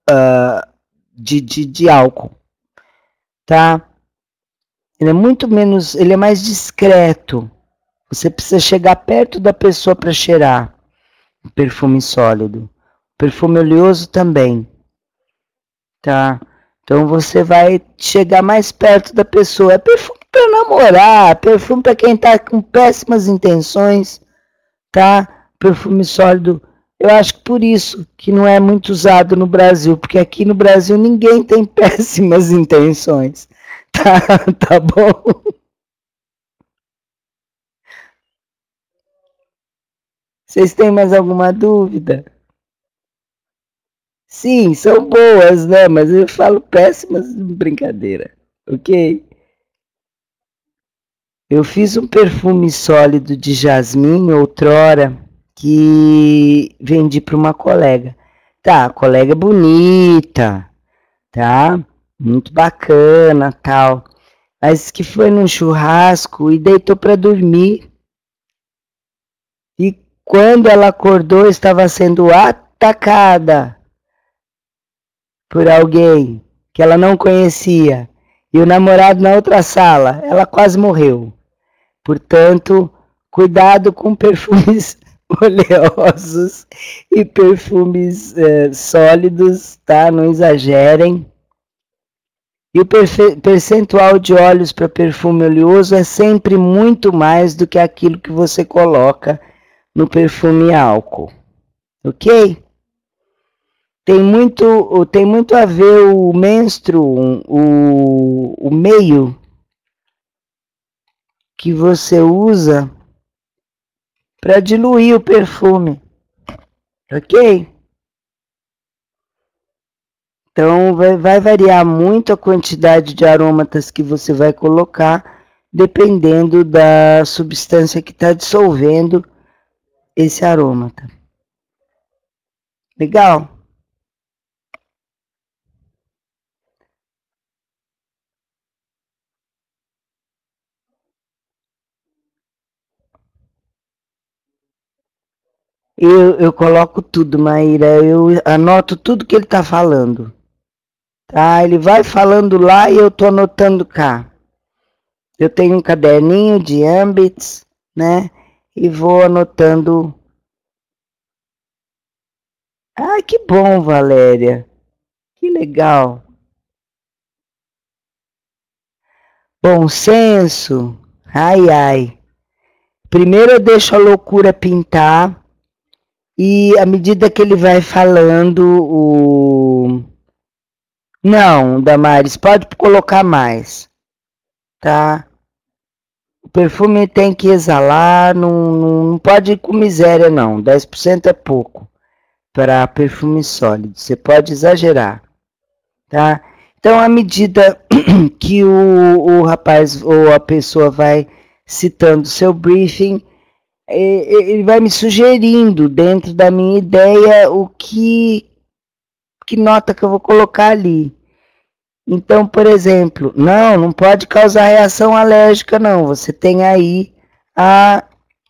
de álcool, tá? Ele é muito menos, ele é mais discreto. Você precisa chegar perto da pessoa para cheirar o perfume sólido. O perfume oleoso também, tá? Então você vai chegar mais perto da pessoa. É perfume para namorar, perfume para quem tá com péssimas intenções, tá? Perfume sólido. Eu acho que por isso que não é muito usado no Brasil, porque aqui no Brasil ninguém tem péssimas intenções. Tá, tá bom? Vocês têm mais alguma dúvida? Sim, são boas, né? Mas eu falo péssimas, brincadeira, ok? Eu fiz um perfume sólido de jasmim outrora que vendi para uma colega. Tá, a colega é bonita, tá? Muito bacana, tal. Mas que foi num churrasco e deitou para dormir. E quando ela acordou, estava sendo atacada por alguém que ela não conhecia. E o namorado na outra sala, ela quase morreu. Portanto, cuidado com perfumes oleosos e perfumes sólidos, tá? Não exagerem. E o percentual de óleos para perfume oleoso é sempre muito mais do que aquilo que você coloca no perfume álcool, ok? Tem muito a ver o menstruum, o meio que você usa para diluir o perfume, ok? Então vai variar muito a quantidade de aromatas que você vai colocar, dependendo da substância que está dissolvendo esse arômata. Legal? Eu coloco tudo, Maíra. Eu anoto tudo que ele está falando. Tá? Ele vai falando lá e eu tô anotando cá. Eu tenho um caderninho de ambits, né? E vou anotando. Ah, que bom, Valéria. Que legal. Bom senso. Ai, ai. Primeiro eu deixo a loucura pintar. E à medida que ele vai falando, o. Não, Damares, pode colocar mais, tá? O perfume tem que exalar, não pode ir com miséria, não. 10% é pouco para perfume sólido. Você pode exagerar, tá? Então, à medida que o rapaz ou a pessoa vai citando seu briefing, ele vai me sugerindo, dentro da minha ideia, que nota que eu vou colocar ali. Então, por exemplo, não pode causar reação alérgica, não. Você tem aí a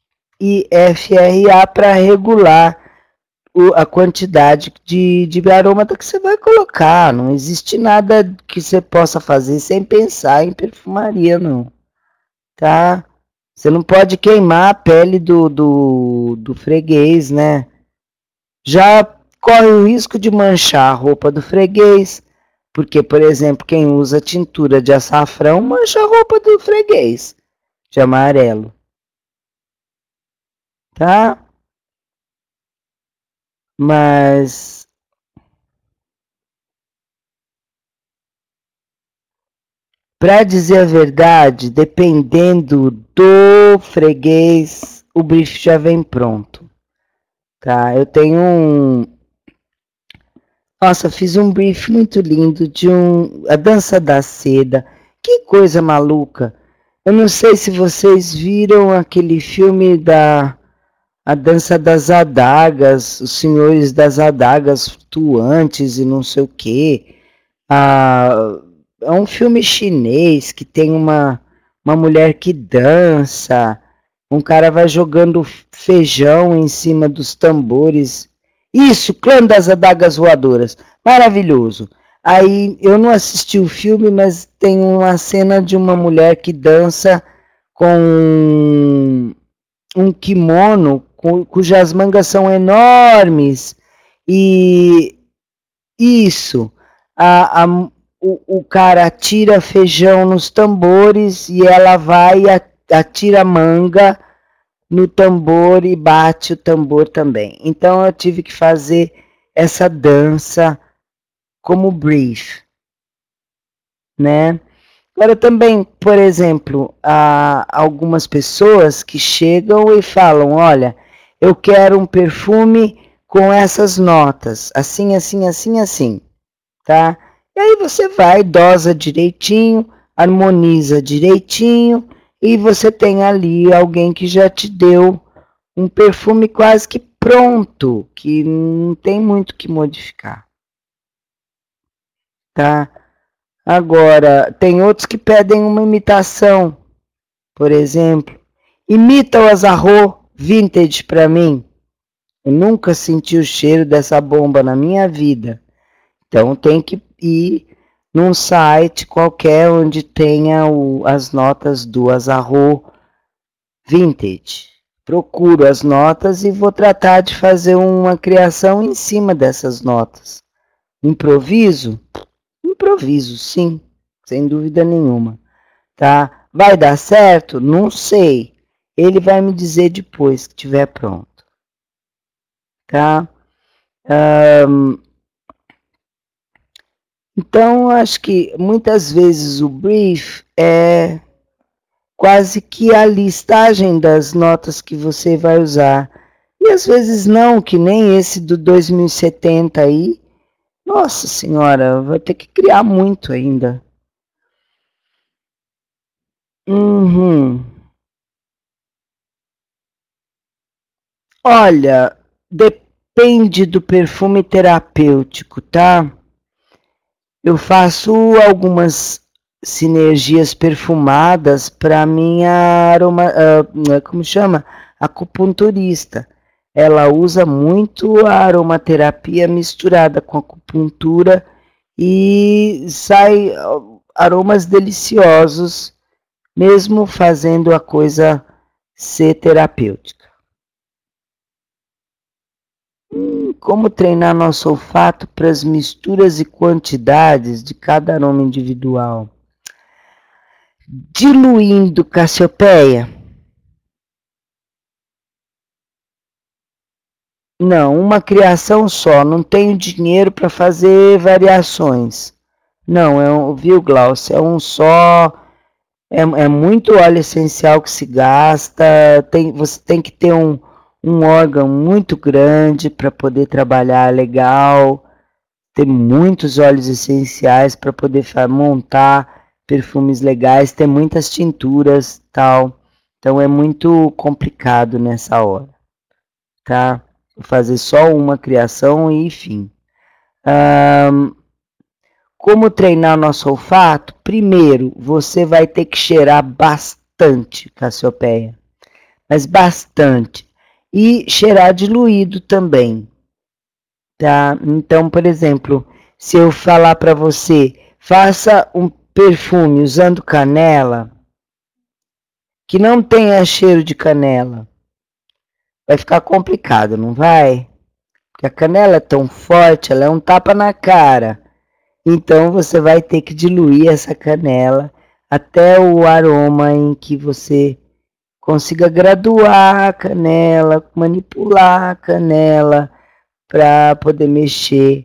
IFRA para regular a quantidade de arômata que você vai colocar. Não existe nada que você possa fazer sem pensar em perfumaria, não. Tá? Você não pode queimar a pele do freguês, né? Já corre o risco de manchar a roupa do freguês, porque, por exemplo, quem usa tintura de açafrão mancha a roupa do freguês de amarelo, tá? Mas, para dizer a verdade, dependendo do freguês, o brief já vem pronto, tá? Eu tenho Nossa, fiz um brief muito lindo de a dança da seda. Que coisa maluca! Eu não sei se vocês viram aquele filme A Dança das Adagas, Os Senhores das Adagas Flutuantes e não sei o quê. É um filme chinês que tem uma mulher que dança, um cara vai jogando feijão em cima dos tambores. Isso, Clã das Adagas Voadoras. Maravilhoso. Aí eu não assisti o filme, mas tem uma cena de uma mulher que dança com um kimono cujas mangas são enormes. E isso, o cara atira feijão nos tambores e ela vai e atira manga no tambor e bate o tambor também. Então eu tive que fazer essa dança como brief, né? Agora também, por exemplo, há algumas pessoas que chegam e falam, olha, eu quero um perfume com essas notas, assim, assim, assim, assim, tá? E aí você vai, dosa direitinho, harmoniza direitinho e você tem ali alguém que já te deu um perfume quase que pronto, que não tem muito que modificar, tá? Agora, tem outros que pedem uma imitação, por exemplo. Imita o Azarro Vintage para mim. Eu nunca senti o cheiro dessa bomba na minha vida. Então tem que ir num site qualquer onde tenha as notas do Azarro Vintage. Procuro as notas e vou tratar de fazer uma criação em cima dessas notas. Improviso? Improviso, sim, sem dúvida nenhuma. Tá? Vai dar certo? Não sei. Ele vai me dizer depois que estiver pronto. Tá? Então, acho que muitas vezes o brief é quase que a listagem das notas que você vai usar. E às vezes não, que nem esse do 2070 aí. Nossa senhora, vai ter que criar muito ainda. Uhum. Olha, depende do perfume terapêutico, tá? Eu faço algumas sinergias perfumadas para minha como chama? Acupunturista. ela usa muito a aromaterapia misturada com acupuntura e sai aromas deliciosos, mesmo fazendo a coisa ser terapêutica. Como treinar nosso olfato para as misturas e quantidades de cada aroma individual? Diluindo Cassiopeia? Não, uma criação só, não tenho dinheiro para fazer variações. Não, viu, Glaucio? É um só, é muito óleo essencial que se gasta, você tem que ter um órgão muito grande para poder trabalhar legal, ter muitos óleos essenciais para poder montar perfumes legais, ter muitas tinturas, tal. Então é muito complicado nessa hora, tá? Vou fazer só uma criação e fim. Como treinar nosso olfato? Primeiro, você vai ter que cheirar bastante, Cassiopeia, mas bastante. E cheirar diluído também, tá? Então, por exemplo, se eu falar para você, faça um perfume usando canela, que não tenha cheiro de canela, vai ficar complicado, não vai? Porque a canela é tão forte, ela é um tapa na cara. Então você vai ter que diluir essa canela até o aroma em que você consiga graduar a canela, manipular a canela para poder mexer.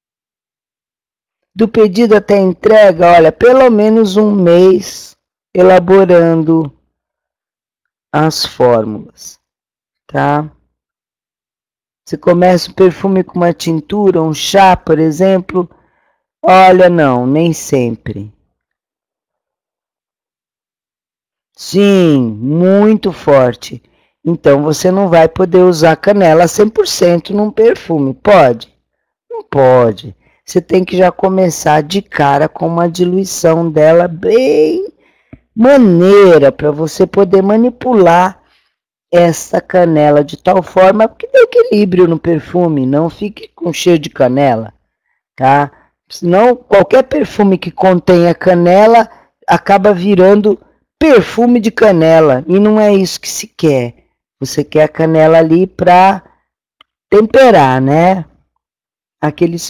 Do pedido até a entrega, olha, pelo menos um mês elaborando as fórmulas, tá? Você começa o perfume com uma tintura, um chá, por exemplo. Olha, não, nem sempre. Sim, muito forte. Então você não vai poder usar canela 100% num perfume, pode? Não pode. Você tem que já começar de cara com uma diluição dela bem maneira para você poder manipular essa canela de tal forma que dê equilíbrio no perfume, não fique com cheiro de canela, tá? Senão qualquer perfume que contenha canela acaba virando perfume de canela e não é isso que se quer. Você quer a canela ali para temperar, né? Aqueles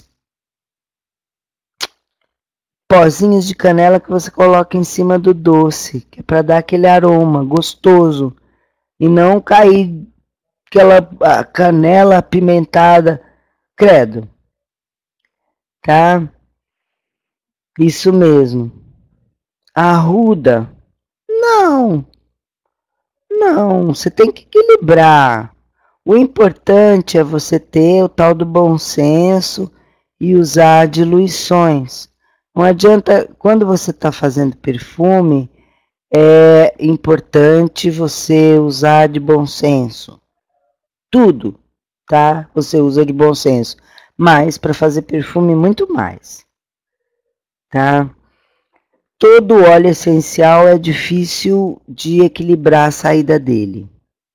pozinhos de canela que você coloca em cima do doce, que é para dar aquele aroma gostoso e não cair aquela canela apimentada, credo, tá? Isso mesmo. Arruda? Não, não, você tem que equilibrar. O importante é você ter o tal do bom senso e usar diluições. Não adianta, quando você está fazendo perfume, é importante você usar de bom senso. Tudo, tá? Você usa de bom senso. Mas para fazer perfume, muito mais, tá? Todo óleo essencial é difícil de equilibrar a saída dele.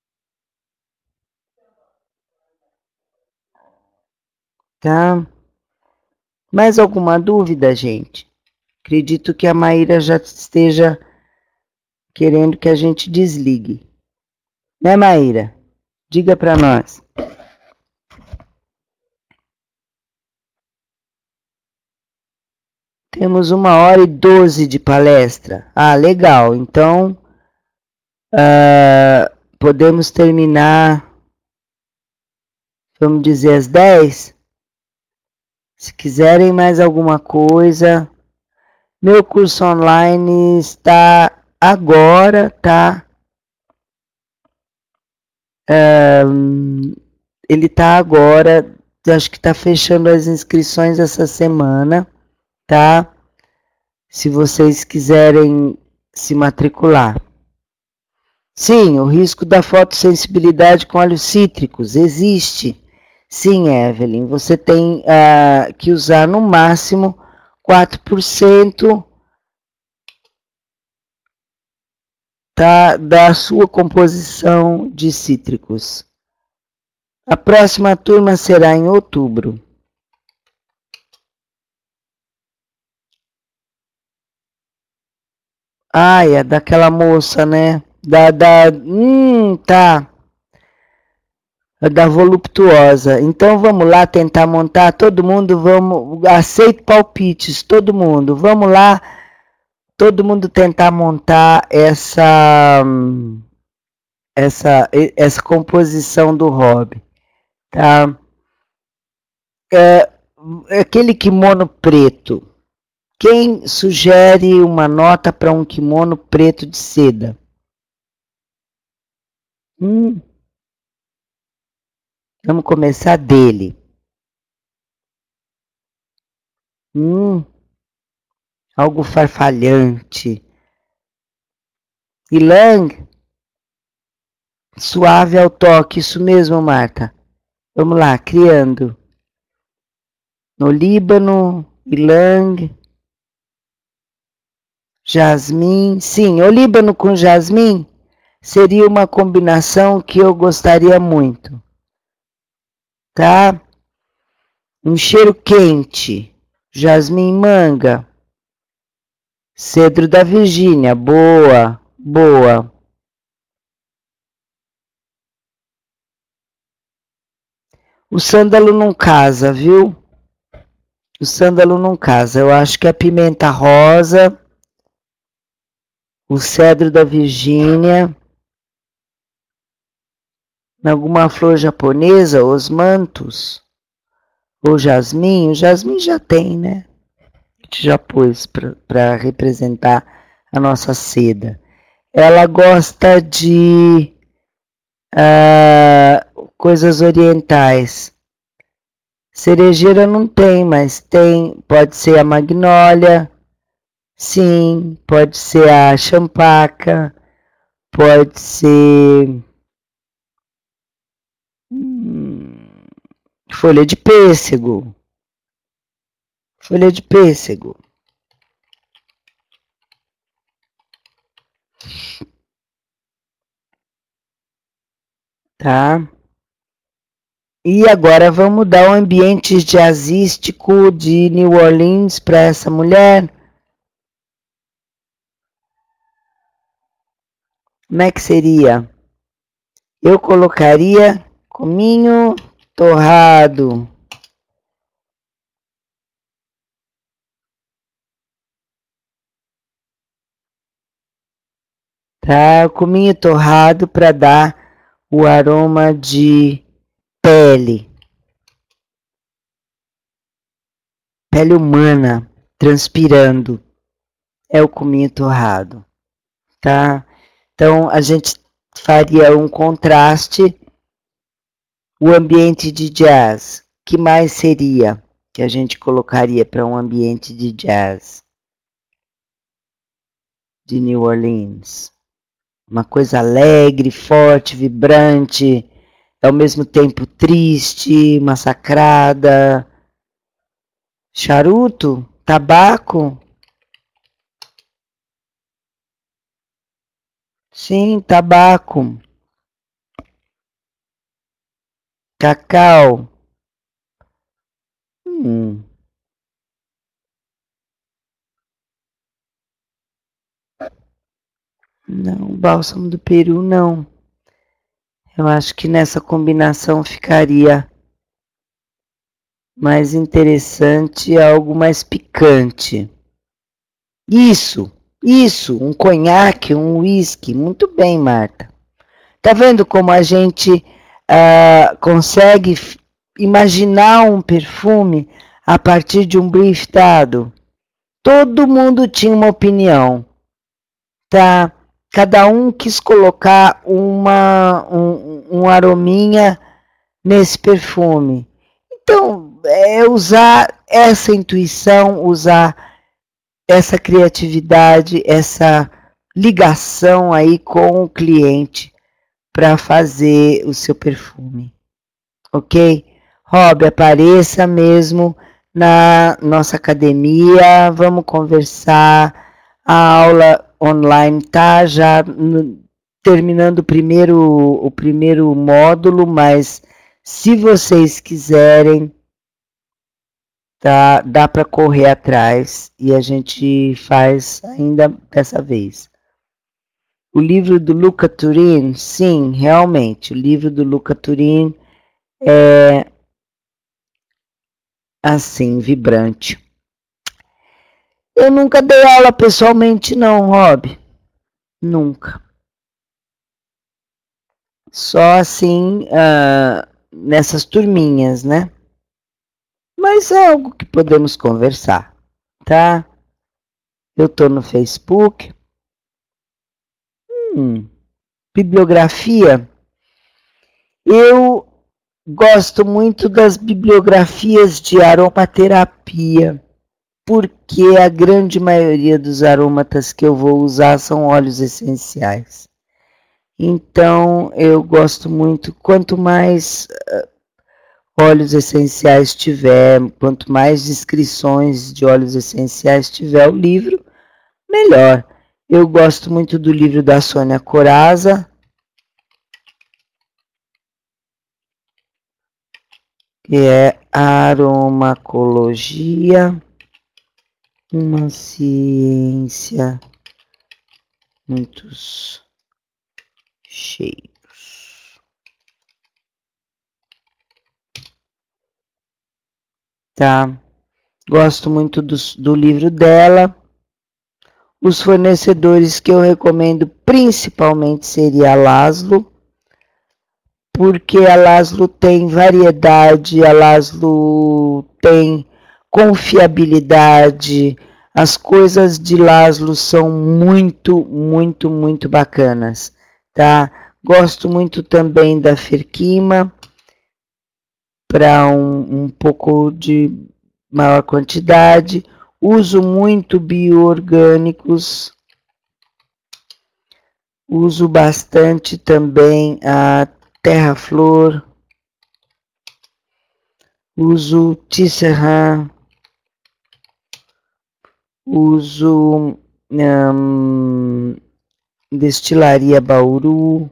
Tá? Mais alguma dúvida, gente? Acredito que a Maíra já esteja querendo que a gente desligue. Né, Maíra? Diga para nós. Temos 1h12 de palestra. Ah, legal. Então, podemos terminar, vamos dizer, às 10? Se quiserem mais alguma coisa, meu curso online está agora, tá? Ele está agora, acho que está fechando as inscrições essa semana, tá? Se vocês quiserem se matricular. Sim, o risco da fotossensibilidade com óleos cítricos existe. Sim, Evelyn, você tem que usar no máximo 4%, tá, da sua composição de cítricos. A próxima turma será em outubro. Ah, é daquela moça, né? Tá. Da voluptuosa. Então vamos lá tentar montar, todo mundo, vamos, aceito palpites, todo mundo. Vamos lá, todo mundo tentar montar essa composição do hobby, tá? Aquele kimono preto. Quem sugere uma nota para um kimono preto de seda? Vamos começar dele. Algo farfalhante. Ylang, suave ao toque, isso mesmo, Marta. Vamos lá, criando. No Líbano, Ylang, jasmim. Sim, o Líbano com jasmim seria uma combinação que eu gostaria muito. Tá? Um cheiro quente, jasmim manga. Cedro da Virgínia, boa, boa. O sândalo não casa, viu? O sândalo não casa. Eu acho que a pimenta rosa, o cedro da Virgínia, alguma flor japonesa, os mantos, ou jasmim. O jasmim já tem, né? A gente já pôs para representar a nossa seda. Ela gosta de coisas orientais. Cerejeira não tem, mas tem, pode ser a magnólia, sim, pode ser a champaca, pode ser folha de pêssego. Folha de pêssego. Tá? E agora vamos dar o ambiente jazzístico de New Orleans para essa mulher. Como é que seria? Eu colocaria cominho torrado. Tá? Cominho torrado para dar o aroma de pele. Pele humana transpirando. É o cominho torrado. Tá? Então a gente faria um contraste. O ambiente de jazz, que mais seria que a gente colocaria para um ambiente de jazz de New Orleans? Uma coisa alegre, forte, vibrante, ao mesmo tempo triste, massacrada. Charuto? Tabaco? Sim, tabaco. Cacau. Não, bálsamo do Peru não. Eu acho que nessa combinação ficaria mais interessante, algo mais picante. Isso, um conhaque, um uísque. Muito bem, Marta. Tá vendo como a gente consegue imaginar um perfume a partir de um brief dado? Todo mundo tinha uma opinião, tá? Cada um quis colocar um arominha nesse perfume. Então, é usar essa intuição, usar essa criatividade, essa ligação aí com o cliente para fazer o seu perfume, ok? Rob, apareça mesmo na nossa academia, vamos conversar, a aula online tá já terminando o primeiro módulo, mas Se vocês quiserem, tá, dá para correr atrás e a gente faz ainda dessa vez. O livro do Luca Turin, sim, realmente, o livro do Luca Turin é assim, vibrante. Eu nunca dei aula pessoalmente não, Rob. Nunca. Só assim, nessas turminhas, né? Mas é algo que podemos conversar, tá? Eu tô no Facebook. Bibliografia. Eu gosto muito das bibliografias de aromaterapia, porque a grande maioria dos aromatas que eu vou usar são óleos essenciais. Então, eu gosto muito, quanto mais óleos essenciais tiver, quanto mais descrições de óleos essenciais tiver o livro, melhor. Eu gosto muito do livro da Sônia Corazza, que é Aromacologia, uma ciência, muitos cheiros. Tá? Gosto muito do livro dela. Os fornecedores que eu recomendo principalmente seria a Laszlo, porque a Laszlo tem variedade, a Laszlo tem confiabilidade, as coisas de Laszlo são muito, muito, muito bacanas, tá? Gosto muito também da Ferquima, para um pouco de maior quantidade. Uso muito bioorgânicos. Uso bastante também a Terra-Flor. Uso Tisserand. Uso Destilaria Bauru.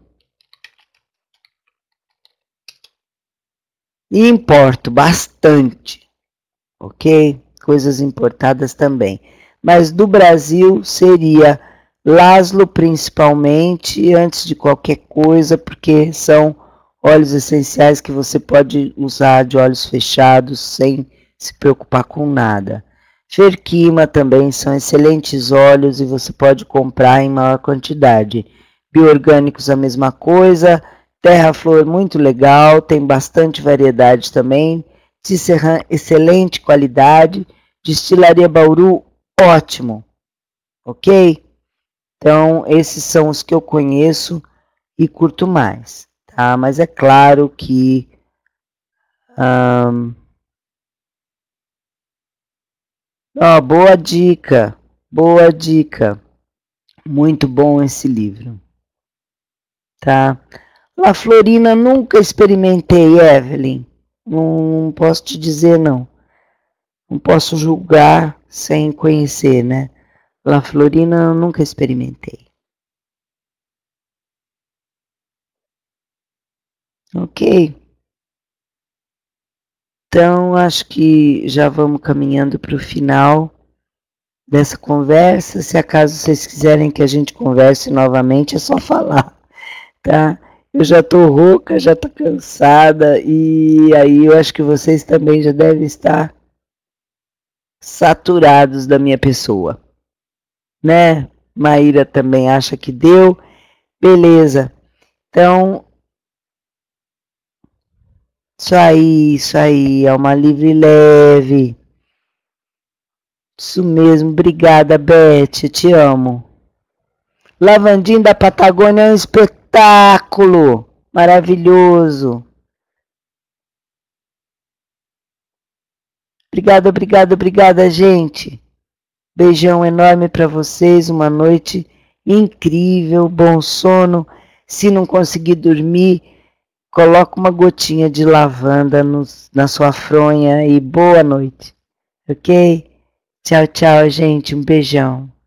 E importo bastante, ok? Coisas importadas também. Mas do Brasil seria Laszlo principalmente, antes de qualquer coisa, porque são óleos essenciais que você pode usar de olhos fechados sem se preocupar com nada. Ferquima também são excelentes óleos e você pode comprar em maior quantidade. Bioorgânicos a mesma coisa. Terra-Flor muito legal, tem bastante variedade também. Tisserand, excelente qualidade. Destilaria Bauru, ótimo. Ok? Então, esses são os que eu conheço e curto mais. Tá? Mas é claro que boa dica, boa dica. Muito bom esse livro. Tá? La Florina nunca experimentei, Evelyn. Não posso te dizer não. Não posso julgar sem conhecer, né? La Florina eu nunca experimentei. Ok. Então, acho que já vamos caminhando para o final dessa conversa. Se acaso vocês quiserem que a gente converse novamente, é só falar, tá? Eu já estou rouca, já estou cansada e aí eu acho que vocês também já devem estar saturados da minha pessoa, né? Maíra também acha que deu. Beleza. Então, isso aí, é uma livre leve. Isso mesmo, obrigada, Beth, te amo. Lavandim da Patagônia é um espetáculo maravilhoso. Obrigada, obrigada, obrigada, gente. Beijão enorme para vocês, uma noite incrível, bom sono. Se não conseguir dormir, coloca uma gotinha de lavanda na sua fronha e boa noite, ok? Tchau, tchau, gente, um beijão.